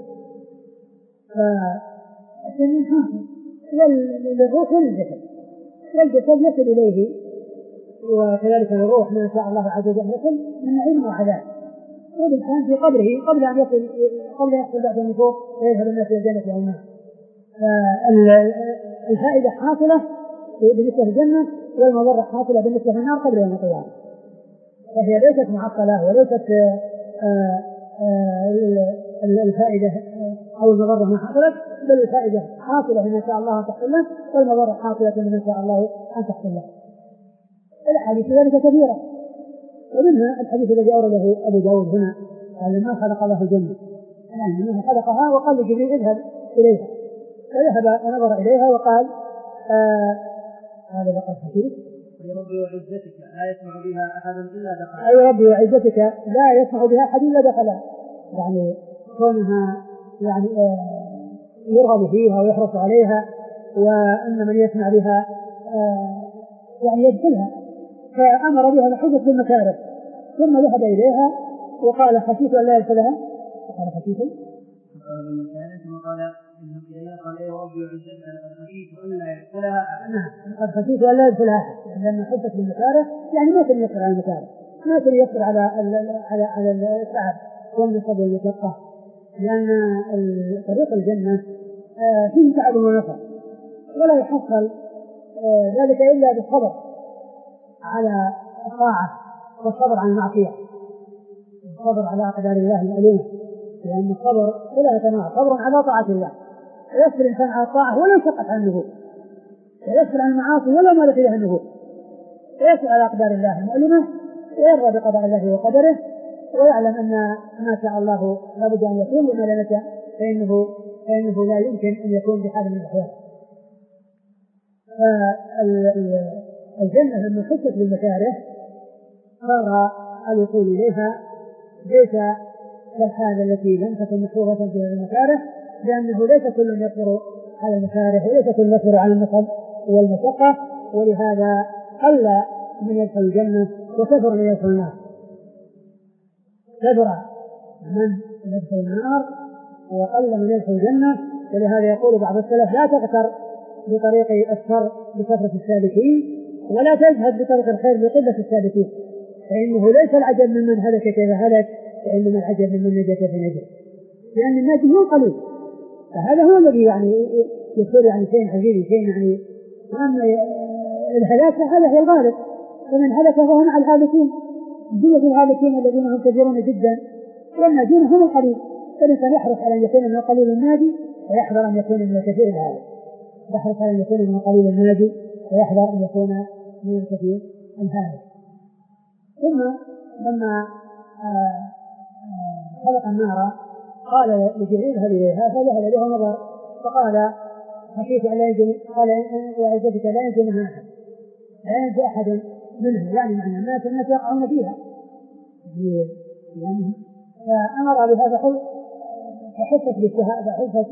فالجنة حاصل للروح وللجسد، والجسد يصل إليه، وكذلك الروح ما شاء الله عز وجل يصل من نعيم وعذاب، والإنسان في قبره قبل أن يصل قبل أن يحصل بعد النفوق ويذهب الناس إلى الجنة أو النار. الفائدة حاصلة بالنسبة للجنة والمضرة حاصلة بالنسبة للنار قبل يوم القيامة، فهي ليست معطلة وليست الفائدة أو المضرة ما حصلت، بل الفائدة حاصلة لما شاء الله أن تحصل له، والمضرة حاصلة لما شاء الله أن تحصل له. الحديث ذلك كثيرة، ومنها الحديث الذي أورده أبو داود هنا قال ما خلق الله الجنة، يعني أنه خلقها وقال لجبريل اذهب إليها، فذهب ونظر إليها وقال هذا لقد خشيت أي ربي وعزتك لا يسمع بها أحد إلا دخلها أي ربي وعزتك لا يسمع بها أحد إلا دخلها، يعني كونها يعني يرغب فيها ويحرص عليها، وأن من يسمع بها يعني يدخلها، فأمر بها بحدث بالمكاره، ثم ذهب إليها وقال خشيت أن لا يدخلها، قال خشيت بالمكاره ثم قال اذهب إليها، قال يا ربي وعزتك لقد خشيت أن لا يدخلها أحد. قد خشيت أن لا يدخلها أحد، لأن حدث بالمكاره يعني ما كان يصبر على المكاره، ما كان يصبر على على على التعب والنصب والمشقة، لأن طريق الجنة فيه تعب ونصب، ولا يحصل ذلك إلا بالصبر على الطاعة والصبر عن المعصية والصبر على أقدار الله المؤلمة، لأن الصبر ثلاثة أنواع: صبر على طاعة الله ويصبر الإنسان على الطاعة ولا يشقق عن النفوس، ويصبر عن المعاصي ولا مالك إليها النفوس، ويصبر على أقدار الله المؤلمة ويرضى بقضاء الله وقدره، ويعلم أن ما شاء الله لابد أن يكون وما لم يشأ فإنه فإنه لا يمكن أن يكون بحال من الأحوال. الجنة لما حست بالمكاره صار الوصول إليها ليس كالحالة التي لم تكن محفوظة في هذا المكاره، لأنه ليس كل يصبر على المكاره وليس كل يصبر على النصب والمشقة، ولهذا قل من يدخل الجنة وكثر من يدخل النار، كثر من يدخل النار وقل من يدخل الجنة. ولهذا يقول بعض السلف لا تغتر بطريق الشر بكثرة السالكين ولا تذهب بطريق الخير بقلة السالكين، فإنه ليس العجب ممن هلك كيف هلك، وإنما العجب ممن نجا كيف نجا، لأن الناس هم قليل، فهذا هو الذي يعني يصير يعني شيء عجيب، شيء يعني وأن الهلاك هذا هو الغالب، فمن هلك فهو مع الهالكين، جملة الهالكين الذين هم كثيرون جدا والناجون هم القليل. فالإنسان يحرص على أن يكون من القليل الناجي ويحذر أن يكون من الكثير الهالك، يحرص على أن يكون من القليل الناجي ويحذر أن يكون من الكثير الهالك. ثم لما خلق النار قال لجبريل هل إليها؟ فذهب إليه ونظر فقال خشيت أن لا ينجو، قال وعزتك لا ينجو منها أحد، لا ينجو أحد منها، يعني معنى الناس الناس يقعون فيها يعني. فأمر بهذا فحفت بالشهادة فحفت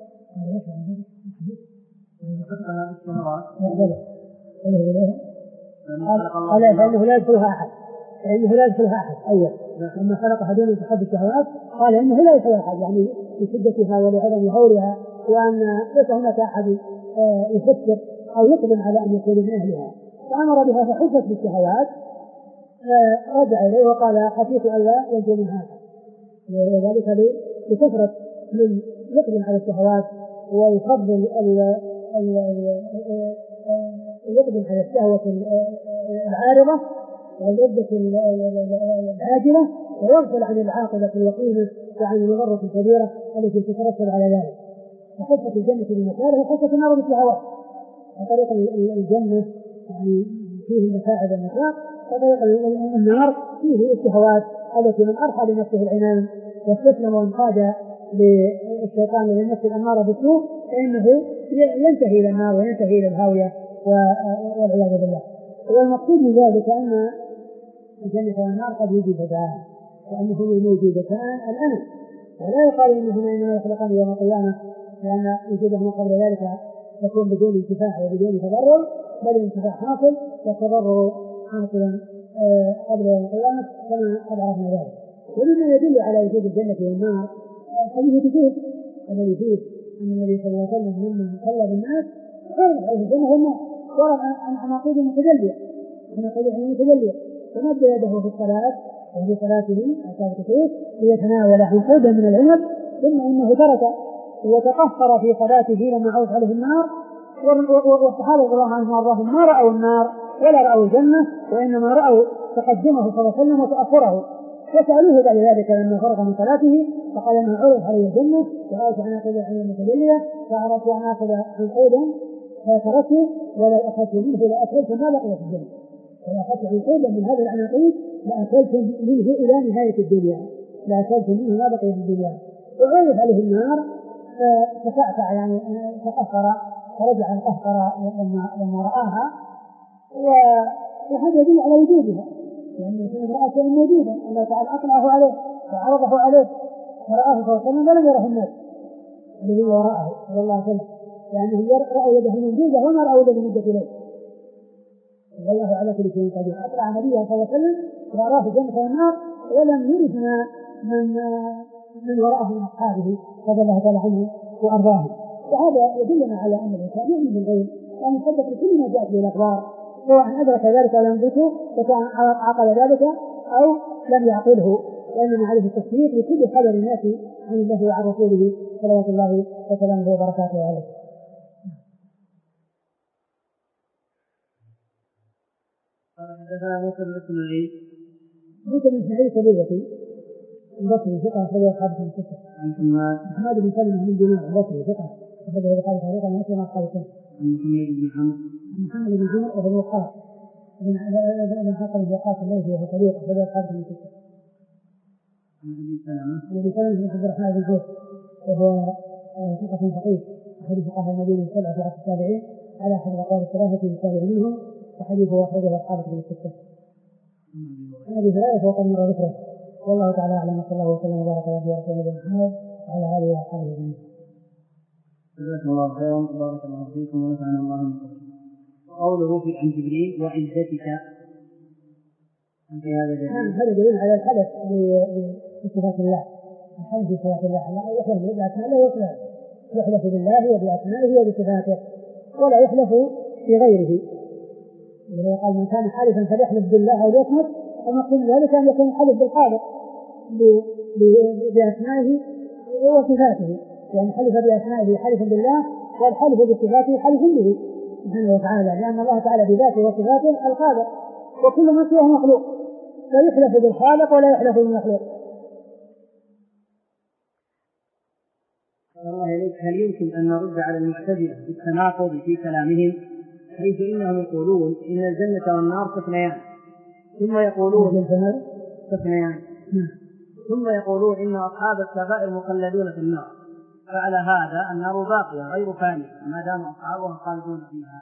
قال فإنه لا يدخلها أحد، فإنه لا يدخلها أحد. أول لما خلقها دون تحب الشهوات قال إنه لا يدخلها أحد، يعني لشدتها ولعظم هولها، وأن ليس هناك أحد يفكر أو يقدم على أن يكون من أهلها. فأمر بها فحفت بالشهوات، رجع إليه وقال خشيت أن لا ينجو منها أحد، وذلك لكثرة من يقدم على الشهوات ويفضل يقدم على الشهوة العارضة واللذة العاجلة ويغفل عن العاقبة الوخيمة وعن المضرة الكبيرة التي تترتب على ذلك. وحفت الجنة بمكاره وحفت النار بالشهوات. وطريق الجنة يعني فيه المتاعب والمشاق، وطريق النار فيه الشهوات التي من أرخى لنفسه العنان واستسلم وانقاد للشيطان للنفس الأمارة بالسوء فإنه ينتهي إلى النار وينتهي إلى الهاوية والعياذ بالله. والمقصود من ذلك أن الجنة والنار قد وجدتان وأنهما موجودتان الآن، ولا يقال إنهما إنما يخلقان يوم القيامة لأن وجودهما قبل ذلك يكون بدون انتفاع وبدون تضرر، بل الانتفاع حاصل والتضرر حاصل قبل يوم القيامة كما قد عرفنا ذلك. ومما يدل على وجود الجنة والنار حديث كثير الذي فيه أن النبي صلى الله عليه وسلم لما صلى بالناس عرض عليه الجنة والنار ورد عن عناقيد متجلية عناقيد متجلية فمد يده في الصلاة وفي صلاته أشار كثير ليتناول عنقودا من العنب، ثم إنه ترك وتقهقر في صلاته لما عرض عليه النار. والصحابة رضي الله عنهم وارضاهم ما رأوا النار ولا رأوا الجنة، وإنما رأوا تقدمه صلى الله عليه وسلم وتأخره. وسألوه بعد ذلك لما فرغ من صلاته فقال انه عرض عليه الجنة ورأيت عناقيد العنب المتجلية فأردت أن آخذ عنقودا فتركته ولو أخذت منه لأكلت ما بقي في الجنة، ولو أخذت عنقودا من هذه العناقيد لأكلت منه إلى نهاية الدنيا لأكلت منه ما بقي في الدنيا. وعرض عليه النار فتعفع يعني تقهقر ورجع القهقر لما لما رآها، وهذا يدل على وجودها لأن يعني امرأة شيء موجودة الله تعالى أطلعه عليه وعرضه عليه ورآه صلى الله عليه وسلم ولم يره الناس الذين وراءه صلى الله عليه وسلم لأنهم رأوا يده ممدودة وما رأوا الذي مدت إليه. والله على كل شيء قدير. أطلع نبيه صلى الله عليه وسلم ورآه في الجنة والنار ولم يرثنا من من وراءه من أصحابه رضي الله تعالى عنه وأرضاه. وهذا يدلنا على أن الإنسان يؤمن بالغيب وأن يصدق بكل ما جاءت به الأخبار سواء أدرك ذلك أو لم يدركه وكان عقل ذلك أو لم يعقله، وإنما عليه التصديق لكل خبر يأتي عن الله وعن رسوله صلوات الله وسلامه وبركاته عليه. حدثنا موسى بن اسماعيل موسى بن اسماعيل التبوذكي البصري ثقة أخرجه أصحاب السنة الستة. عن حماد حماد بن سلمة بن دينار البصري ثقة أخرجه البخاري تعليقا ومسلم أصحاب السنة. عن محمد بن عمرو عن محمد بن جمر وابن وقاص بن حاتم بن وقاص الليثي وهو صدوق أخرجه أصحاب السنة الستة. عن أبي سلمة عن أبي سلمة بن عبد الرحمن بن عوف وهو ثقة فقيه أحد فقهاء المدينة السبعة في عصر التابعين على أحد الأقوال الثلاثة السابع منهم، وحديثه أخرجه أصحاب الكتب الستة. عن أبي هريرة وقد مر ذكره. والله تعالى أعلم وصلى الله وسلم وبارك على نبينا ورسوله محمد وعلى آله وأصحابه أجمعين. جزاكم الله خيرا بارك الله فيكم ونفعنا الله بكم. قوله في عن جبريل وعزتك في هذا دليل. نعم هذا دليل على الحدث بصفات الله، الحدث بصفات الله، الله يحلف بأسماء الله وصفاته، يحلف بالله وبأسمائه وبصفاته ولا يحلف بغيره. إذا قال من كان حالفا فليحلف بالله أو ليصمت، فمقصود ذلك أن يكون الحلف بالخالق بأسمائه وصفاته، يعني حلف بأسمائه حلف بالله والحلف بصفاته حلف به، سبحانه وتعالى، لأن الله تعالى بذاته وصفاته الخالق، وكل ما سواه مخلوق، لا يحلف بالخالق ولا يحلف بالمخلوق. الله إليك، هل يمكن أن نرد على المعتزلة بالتناقض في كلامهم، حيث إنهم يقولون إن الجنة والنار تفنيان، ثم يقولون تفنيان ثم يقولون إن أصحاب الكبائر مخلدون في النار، فعلى هذا النار باقية غير فانية ما دام أصحابها خالدون فيها؟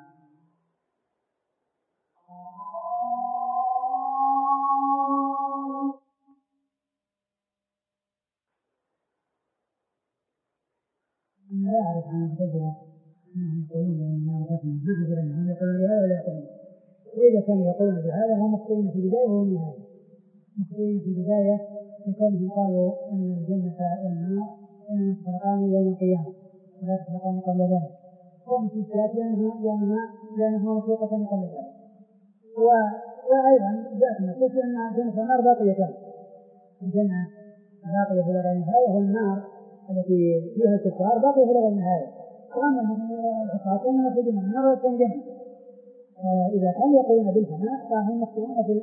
أنا لا أعرف عن المعتزلة أنهم يقولون بأن النار تفنى، ما أدري أنهم يقولون بهذا ولا يقولون، وإذا كانوا يقولون بهذا هم مخطئين في البداية والنهاية، مخطئين في البداية لكونهم قالوا أن الجنة والنار إنما تخلقان يوم القيامة ولا تخلقان قبل ذلك، والنصوص تأتي لأنها لأنها مخلوقتان قبل ذلك. وأيضا جاءت النصوص بأن الجنة والنار باقيتان، الجنة باقية إلى غير نهاية، والنار التي فيها الكفار باقية إلى غير نهاية، وأما العصاة فإنهم يخرجون من النار ويدخلون الجنة. إذا كانوا يقولون بالفناء فهم مخطئون في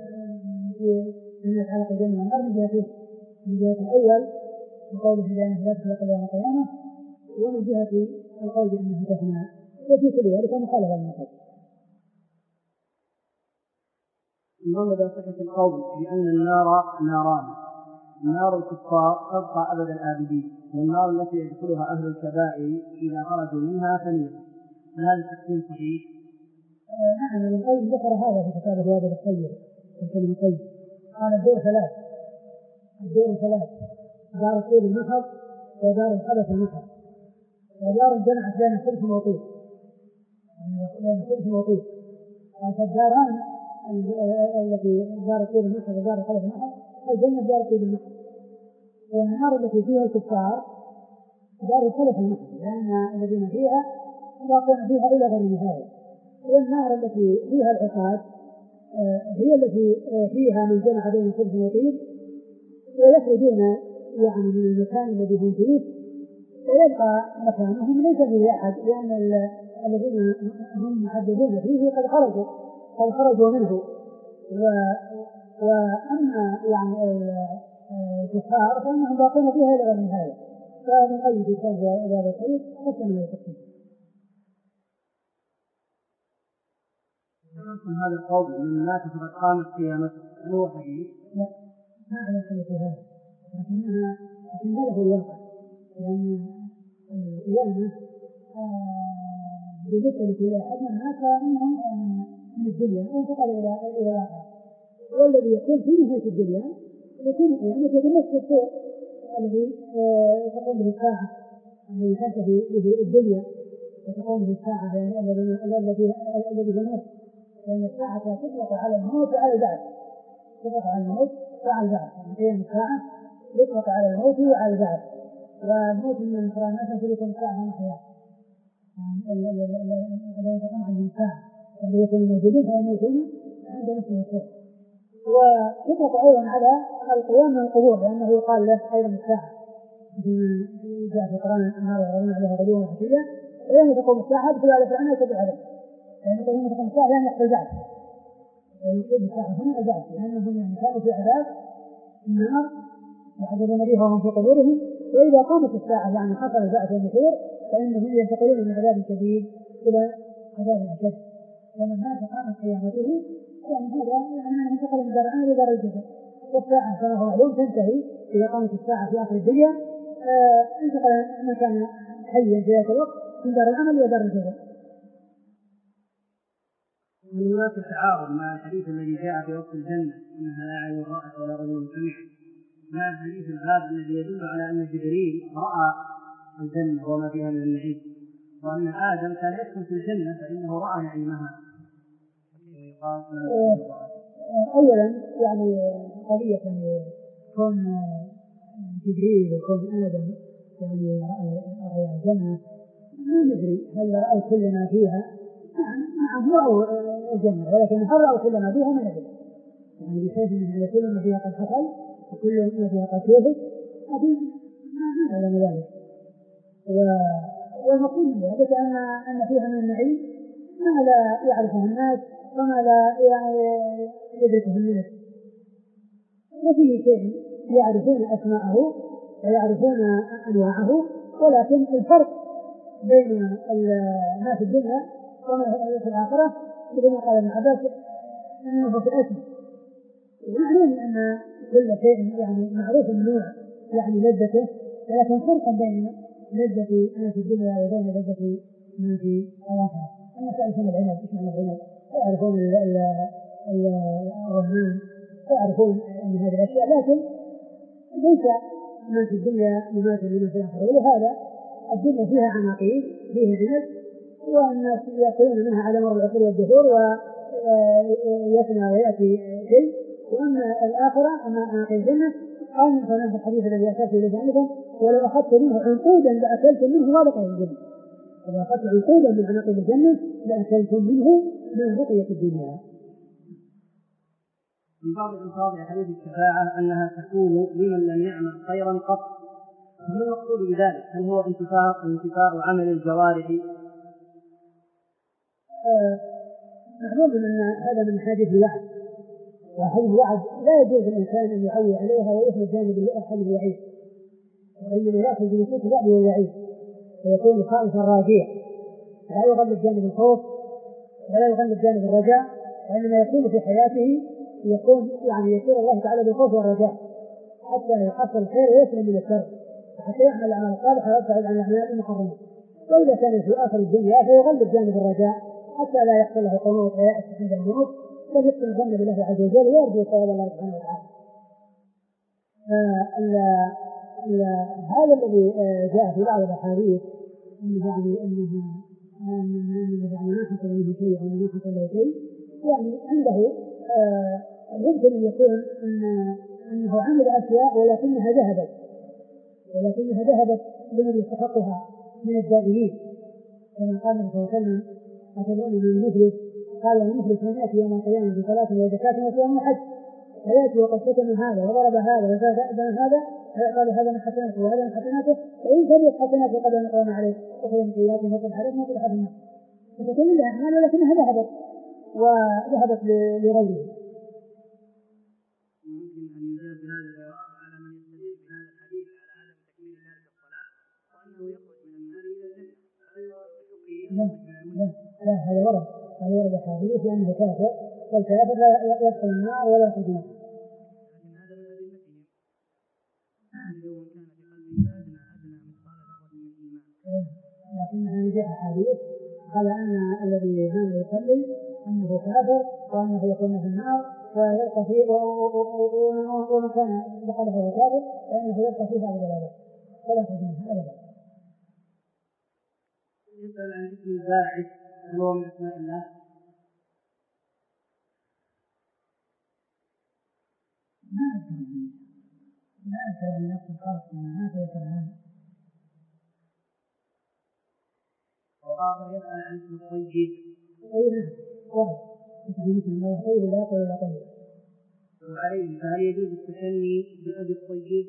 فيما يتعلق بالجنة والنار من جهتين، من جهة الأول بقوله بأنها لا تخلق إلا يوم القيامة، ومن جهة القول بأنها تفنى، وفي كل ذلك مخالفة للنصوص. ما مدى صحة القول بأن النار ناران، نار الكفار تبقى أبد الآبدين، والنار التي يدخلها أهل الكبائر إذا خرجوا منها فنية، هل التقسيم صحيح؟ نعم، ابن القيم ذكر هذا في كتابه الوابل الطيب والكلم الطيب، قال الدور ثلاث، الدور ثلاث، دار الطيب المحض، ودار الخبث المحض، ودار جمعت بين خبث وطيب، بين خبث وطيب. فالداران التي دار الطيب المحض ودار الخبث المحض، الجنة دار الطيب المحض، والنار التي فيها الكفار دار الخبث المحض، لأن الذين فيها باقون فيها إلى غير نهاية. والنار التي فيها العصاة هي التي فيها من جمع بين خبث وطيب، ويخرجون يعني من المكان الذي هم فيه ويبقى مكانهم ليس فيه أحد، لأن الذين هم معذبون فيه قد خرجوا قد خرجوا منه. وأما يعني الكفار فإنهم باقون فيها إلى غير نهاية. فهذا القيد في كتاب الوابل الطيب قسم هذا التقسيم. هذا القول من مات فقد قامت قيامته هو حديث؟ لا، ما أعلم شيء في هذا، لكنها لكن هذا هو الواقع، لأن القيامة بالنسبة لكل أحد من مات فإنه من الدنيا وانتقل إلى إلى الآخرة، والذي يكون في نهاية الدنيا يكون قيامته بنفس الصور الذي تقوم به الساعة الذي تنتهي به الدنيا وتقوم به الساعة الذي الذي هو الموت، لأن الساعة تطلق على الموت وعلى البعث، تطلق على الموت وعلى البعث، يعني قيام الساعة يطلق على الموت وعلى البعث. والموت من الكرامات تلك الساعة هم أحياء، يعني الذي تقوم عليه الساعة الذي يكون موجودون فيموتون عند نفسه الصور. وتطلق أيضا على القيام من القبور، لأنه يقال له أيضا الساعة، مثل جاء في القرآن النار يعرضون عليها غدوا وعشيا، ويوم تقوم الساعة ادخلوا آل فرعون يشهد عليه، لأن يوم تقوم الساعة يعني يحصل بعث، يعني يقول الساعة هنا البعث، لأنهم يعني كانوا في عذاب النار يعذبون بها وهم في قبورهم، وإذا قامت الساعة يعني حصل البعث والنشور فإنهم ينتقلون من عذاب شديد إلى عذاب أشد. لما الناس قامت قيامته يعني هذا يعني أنه انتقل من دار العمل إلى دار الجزاء، والساعة كما هو معلوم تنتهي إذا قامت الساعة في آخر الدنيا، آه انتقل من كان حيا في ذلك الوقت من دار العمل إلى دار الجزاء. هل هناك تعارض مع الحديث الذي جاء في وصف الجنة إنها لا عين رأت ولا رجل سمع، مع الحديث الباب الذي يدل على أن جبريل رأى الجنة وما فيها من النعيم، وأن آدم كان يسكن في الجنة فإنه رأى نعيمها؟ أولا يعني قضية يعني كون جبريل وكون آدم يعني رأى الجنة ما ندري هل رأوا كل ما فيها. نعم رأوا الجنة، ولكن هل رأوا كل ما فيها ما ندري، يعني بحيث أن كل ما فيها قد حصل وكل ما فيها قد شوهد ما نعلم ذلك. والمقصود من ذلك أن أن فيها من النعيم ما لا يعرفه الناس وما لا يدركه الناس، وفيه شيء يعرفون أسماءه ويعرفون أنواعه، ولكن الفرق بين ما في الدنيا وما في الآخرة مثل ما قال ابن عباس أنه في الاسم. ومعلوم أن كل شيء يعني معروف النوع يعني لذته، ولكن فرق بين لذة ما في الدنيا وبين لذة ما في الآخرة. الناس يعرفون العنب، ايش معنى العنب، ويعرفون الرمان، ويعرفون أن هذه الأشياء، لكن ليس ما في الدنيا مماثل لما في الآخرة. ولهذا الدنيا فيها عناقيد، فيها عنب، والناس يأكلون منها على مر العصور والدهور ويفنى ويأتي شيء. وأما الآخرة أما عناقيد الجنة قال من في الحديث الذي أشرت إليه جانبا ولو أخذت منه عنقودا لأكلتم منه ما بقي الجنة، ولو أخذت عنقودا من عناقيد الجنة لأكلتم منه ما بقي في الدنيا. من بعض الألفاظ حديث الشفاعة أنها تكون لمن لم يعمل خيرا قط، ما المقصود بذلك؟ هل هو انتفاء انتفاء عمل الجوارح؟ آه معلوم أن هذا من حديث الوعد، وحديث الوعد لا يجوز الإنسان أن يعوي عليها ويخرج جانب حديث الوعيد، وإنما يأخذ بنصوص الوعد والوعيد فيكون خائفا راجيا، لا يغلب جانب الخوف ولا يغلب جانب الرجاء، وإنما يكون في حياته يكون يعني يسير الله تعالى بالخوف والرجاء حتى يحصل الخير ويسلم من الشر، حتى يعمل الأعمال الصالحة ويبتعد عن الأعمال المحرمة. وإذا كان في آخر الدنيا فيغلب جانب الرجاء حتى لا يحصل له قنوط ويأس عند الموت، بل يحسن الظن بالله عز وجل ويرجو ثواب الله سبحانه وتعالى. هذا الذي جاء في بعض الأحاديث أنه يعني أنه يعني ما حصل منه شيء أو ما حصل له شيء، يعني عنده آه يمكن أن يكون أن أنه عمل أشياء ولكنها ذهبت ولكنها ذهبت لمن يستحقها من الدائمين، كما قال النبي صلى الله عليه وسلم أتدرون من المفلس؟ قال المفلس من يأتي يوم القيامة بصلاة وزكاة وصيام وحج، فيأتي وقد شتم هذا وضرب هذا وزاد هذا فيعطى لهذا من حسناته وهذا من حسناته، فإن كانت حسناته قبل أن يقوم عليه وخير من سيئاته وصلح عليه وصلح في النار، فتكون لها أعمال ولكنها ذهبت وذهبت لغيره. ممكن أن يجاب بهذا الجواب على من يستدل بهذا الحديث على عدم تكميل ذلك الصلاة وأنه يخرج من النار إلى الجنة، هذا يورد بحكمه. لا لا لا هذا ورد هذا ورد حديث لأنه كافر، والكافر لا يدخل النار ولا يخرج منها. لكن هذا من أدلتهم، لو كان في قلبه أدنى أدنى مثقال ذرة من إيمان. لكن هذه جاء حديث على أن الذي ما يصلي أنه كافر وأنه يكون في النار ويلقى فيه، ومن كان دخله هو كافر فإنه يلقى فيه أبدا لا ولا يخرج منها أبدا. يسأل عن اسم الباعث، هل هو من أسماء الله؟ ما أذكر ما أذكر عن نفس الخاص ما أذكر عنه. وآخر يسأل عن اسم الطيب. طيب واحد مثل مثل ما هو طيب لا يقول ولا طيب. وعليه فهل يجوز التسمي بأبي الطيب؟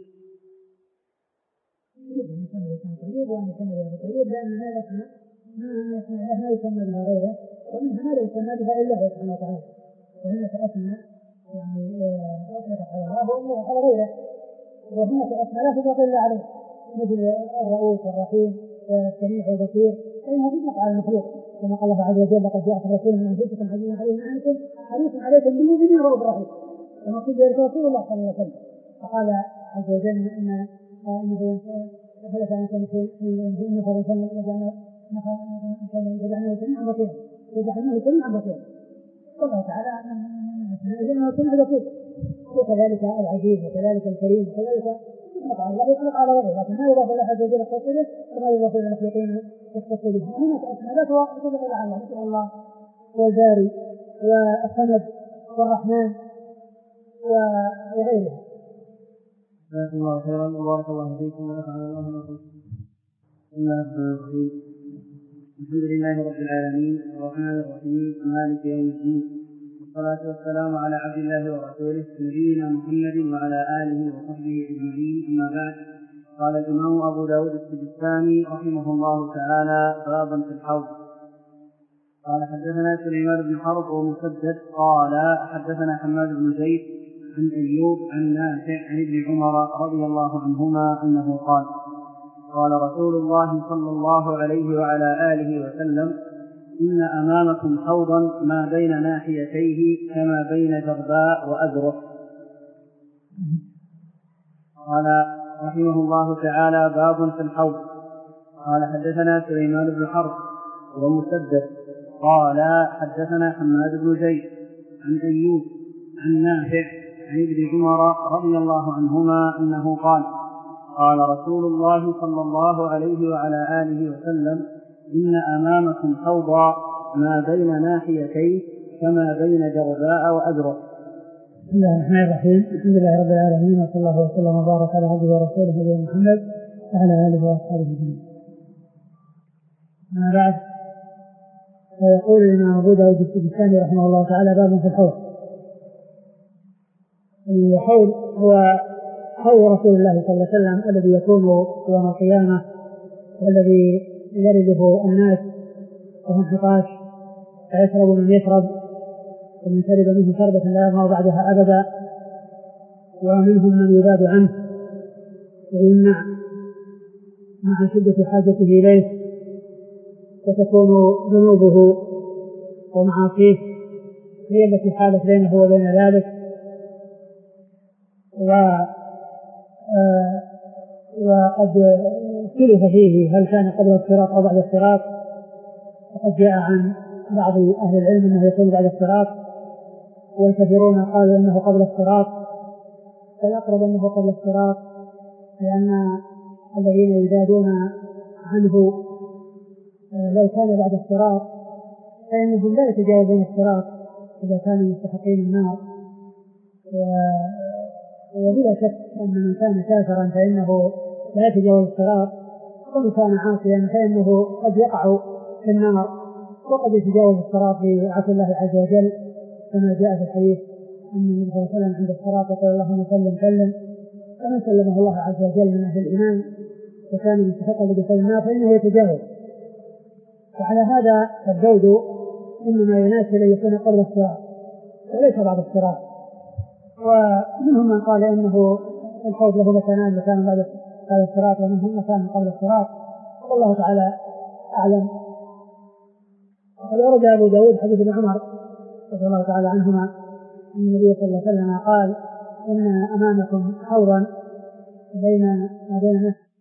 يجوز أن يسمى الإنسان طيب وأن يسمى بأبي الطيب، لأن هذا اسمه ما ما يسمى بها غيره، ومنها ما لا يسمى بها إلا هو سبحانه وتعالى. وهناك أسماء يعني أطلقت على الله وأطلقت على غيره، وهناك أسماء لا تطلق إلا عليه مثل الرؤوف والرحيم والسميع والبصير، فإنها تطلق على المخلوق كما قال الله عز وجل لقد جاءكم رسول من أنفسكم عزيز عليه ما عنكم حريص عليكم بالمؤمنين رؤوف رحيم، كما قال ذلك رسول الله صلى الله عليه وسلم. فقال عز وجل إن النبي فلك أن كان في فرسان فجعلناه سميعا بصيرا فجعلناه سميعا بصيرا، والله تعالى من أسمائه إنه سميع بصير. وكذلك العزيز وكذلك الكريم وكذلك يطلق على الله يطلق على غيره، لكن ما يضاف إلى عز وجل يختص به وما يضاف إلى المخلوقين يختص به. هناك أسماء لا تضاف إلى الله مثل الله والباري والصمد والرحمن وغيرها. جزاكم الله خيرا وبارك الله فيكم ونفعنا الله بما قلتم. بسم الله الرحمن الرحيم. الحمد لله رب العالمين الرحمن الرحيم مالك يوم الدين، والصلاة والسلام على عبد الله ورسوله نبينا محمد وعلى آله وصحبه أجمعين، أما بعد. قال الإمام أبو داود السجستاني رحمه الله تعالى: بابا في الحوض. قال حدثنا سليمان بن حرب ومسدد قال حدثنا حماد بن زيد عن أيوب عن نافع عن ابن عمر رضي الله عنهما أنه قال قال رسول الله صلى الله عليه وعلى آله وسلم إن أمامكم حوضا ما بين ناحيتيه كما بين جرباء وأذرع. قال رحمه الله تعالى باب في الحوض. قال حدثنا سليمان بن حرب ومسدد قال حدثنا حماد بن زيد عن أيوب عن نافع عن ابن عمر رضي الله عنهما أنه قال قال رسول الله صلى الله عليه وعلى آله وسلم إن أمامكم حوضا ما بين ناحيتيه كما بين جرباء وأذرع. بسم الله الرحمن الرحيم. الحمد لله رب العالمين وصلى الله وسلم وبارك على عبده ورسوله نبينا محمد وعلى آله وأصحابه أجمعين. أما بعد، فيقول الإمام أبو داود السجستاني رحمه الله تعالى باب في الحوض. الحوض هو حوض رسول الله صلى الله عليه وسلم الذي يكون يوم القيامة والذي يرده الناس وهم حقاش فيشرب من يشرب ومن شرب منه شربة لا يظمأ بعدها أبدا، ومنهم من يباد عنه ويمنع مع شدة حاجته إليه، وتكون ذنوبه ومعاصيه هي التي حالت بينه وبين ذلك. و وقد اختلف فيه هل كان قبل الصراط أو بعد الصراط، وقد جاء عن بعض أهل العلم أنه يكون بعد الصراط، والكثيرون قالوا أنه قبل الصراط، فالأقرب أنه قبل الصراط، لأن الذين يزادون عنه لو كان بعد الصراط فإنهم لا يتجاوزون الصراط إذا كانوا مستحقين النار. وبلا شك أن من كان كافرا فإنه لا يتجاوز الصراط، ومن كان عاصيا فإنه قد يقع في النار وقد يتجاوز الصراط بعفو الله عز وجل، كما جاء في الحديث أن النبي صلى الله عليه وسلم عند الصراط يقول اللهم سلم سلم، فمن سلمه الله عز وجل من أهل الإيمان وكان مستحقا لدخول النار فإنه يتجاوز. وعلى هذا فالزوج إنما يناسب أن يكون قبل الصراط وليس بعد الصراط. ومنهم من قال إنه الحوض له مكانان، مكان بعد الصراط ومنهم مكان قبل الصراط، والله تعالى أعلم. وقد ورد أبو داود حديث ابن عمر رضي الله تعالى عنهما أن النبي صلى الله عليه وسلم قال إن أمامكم حوضا بين ما بين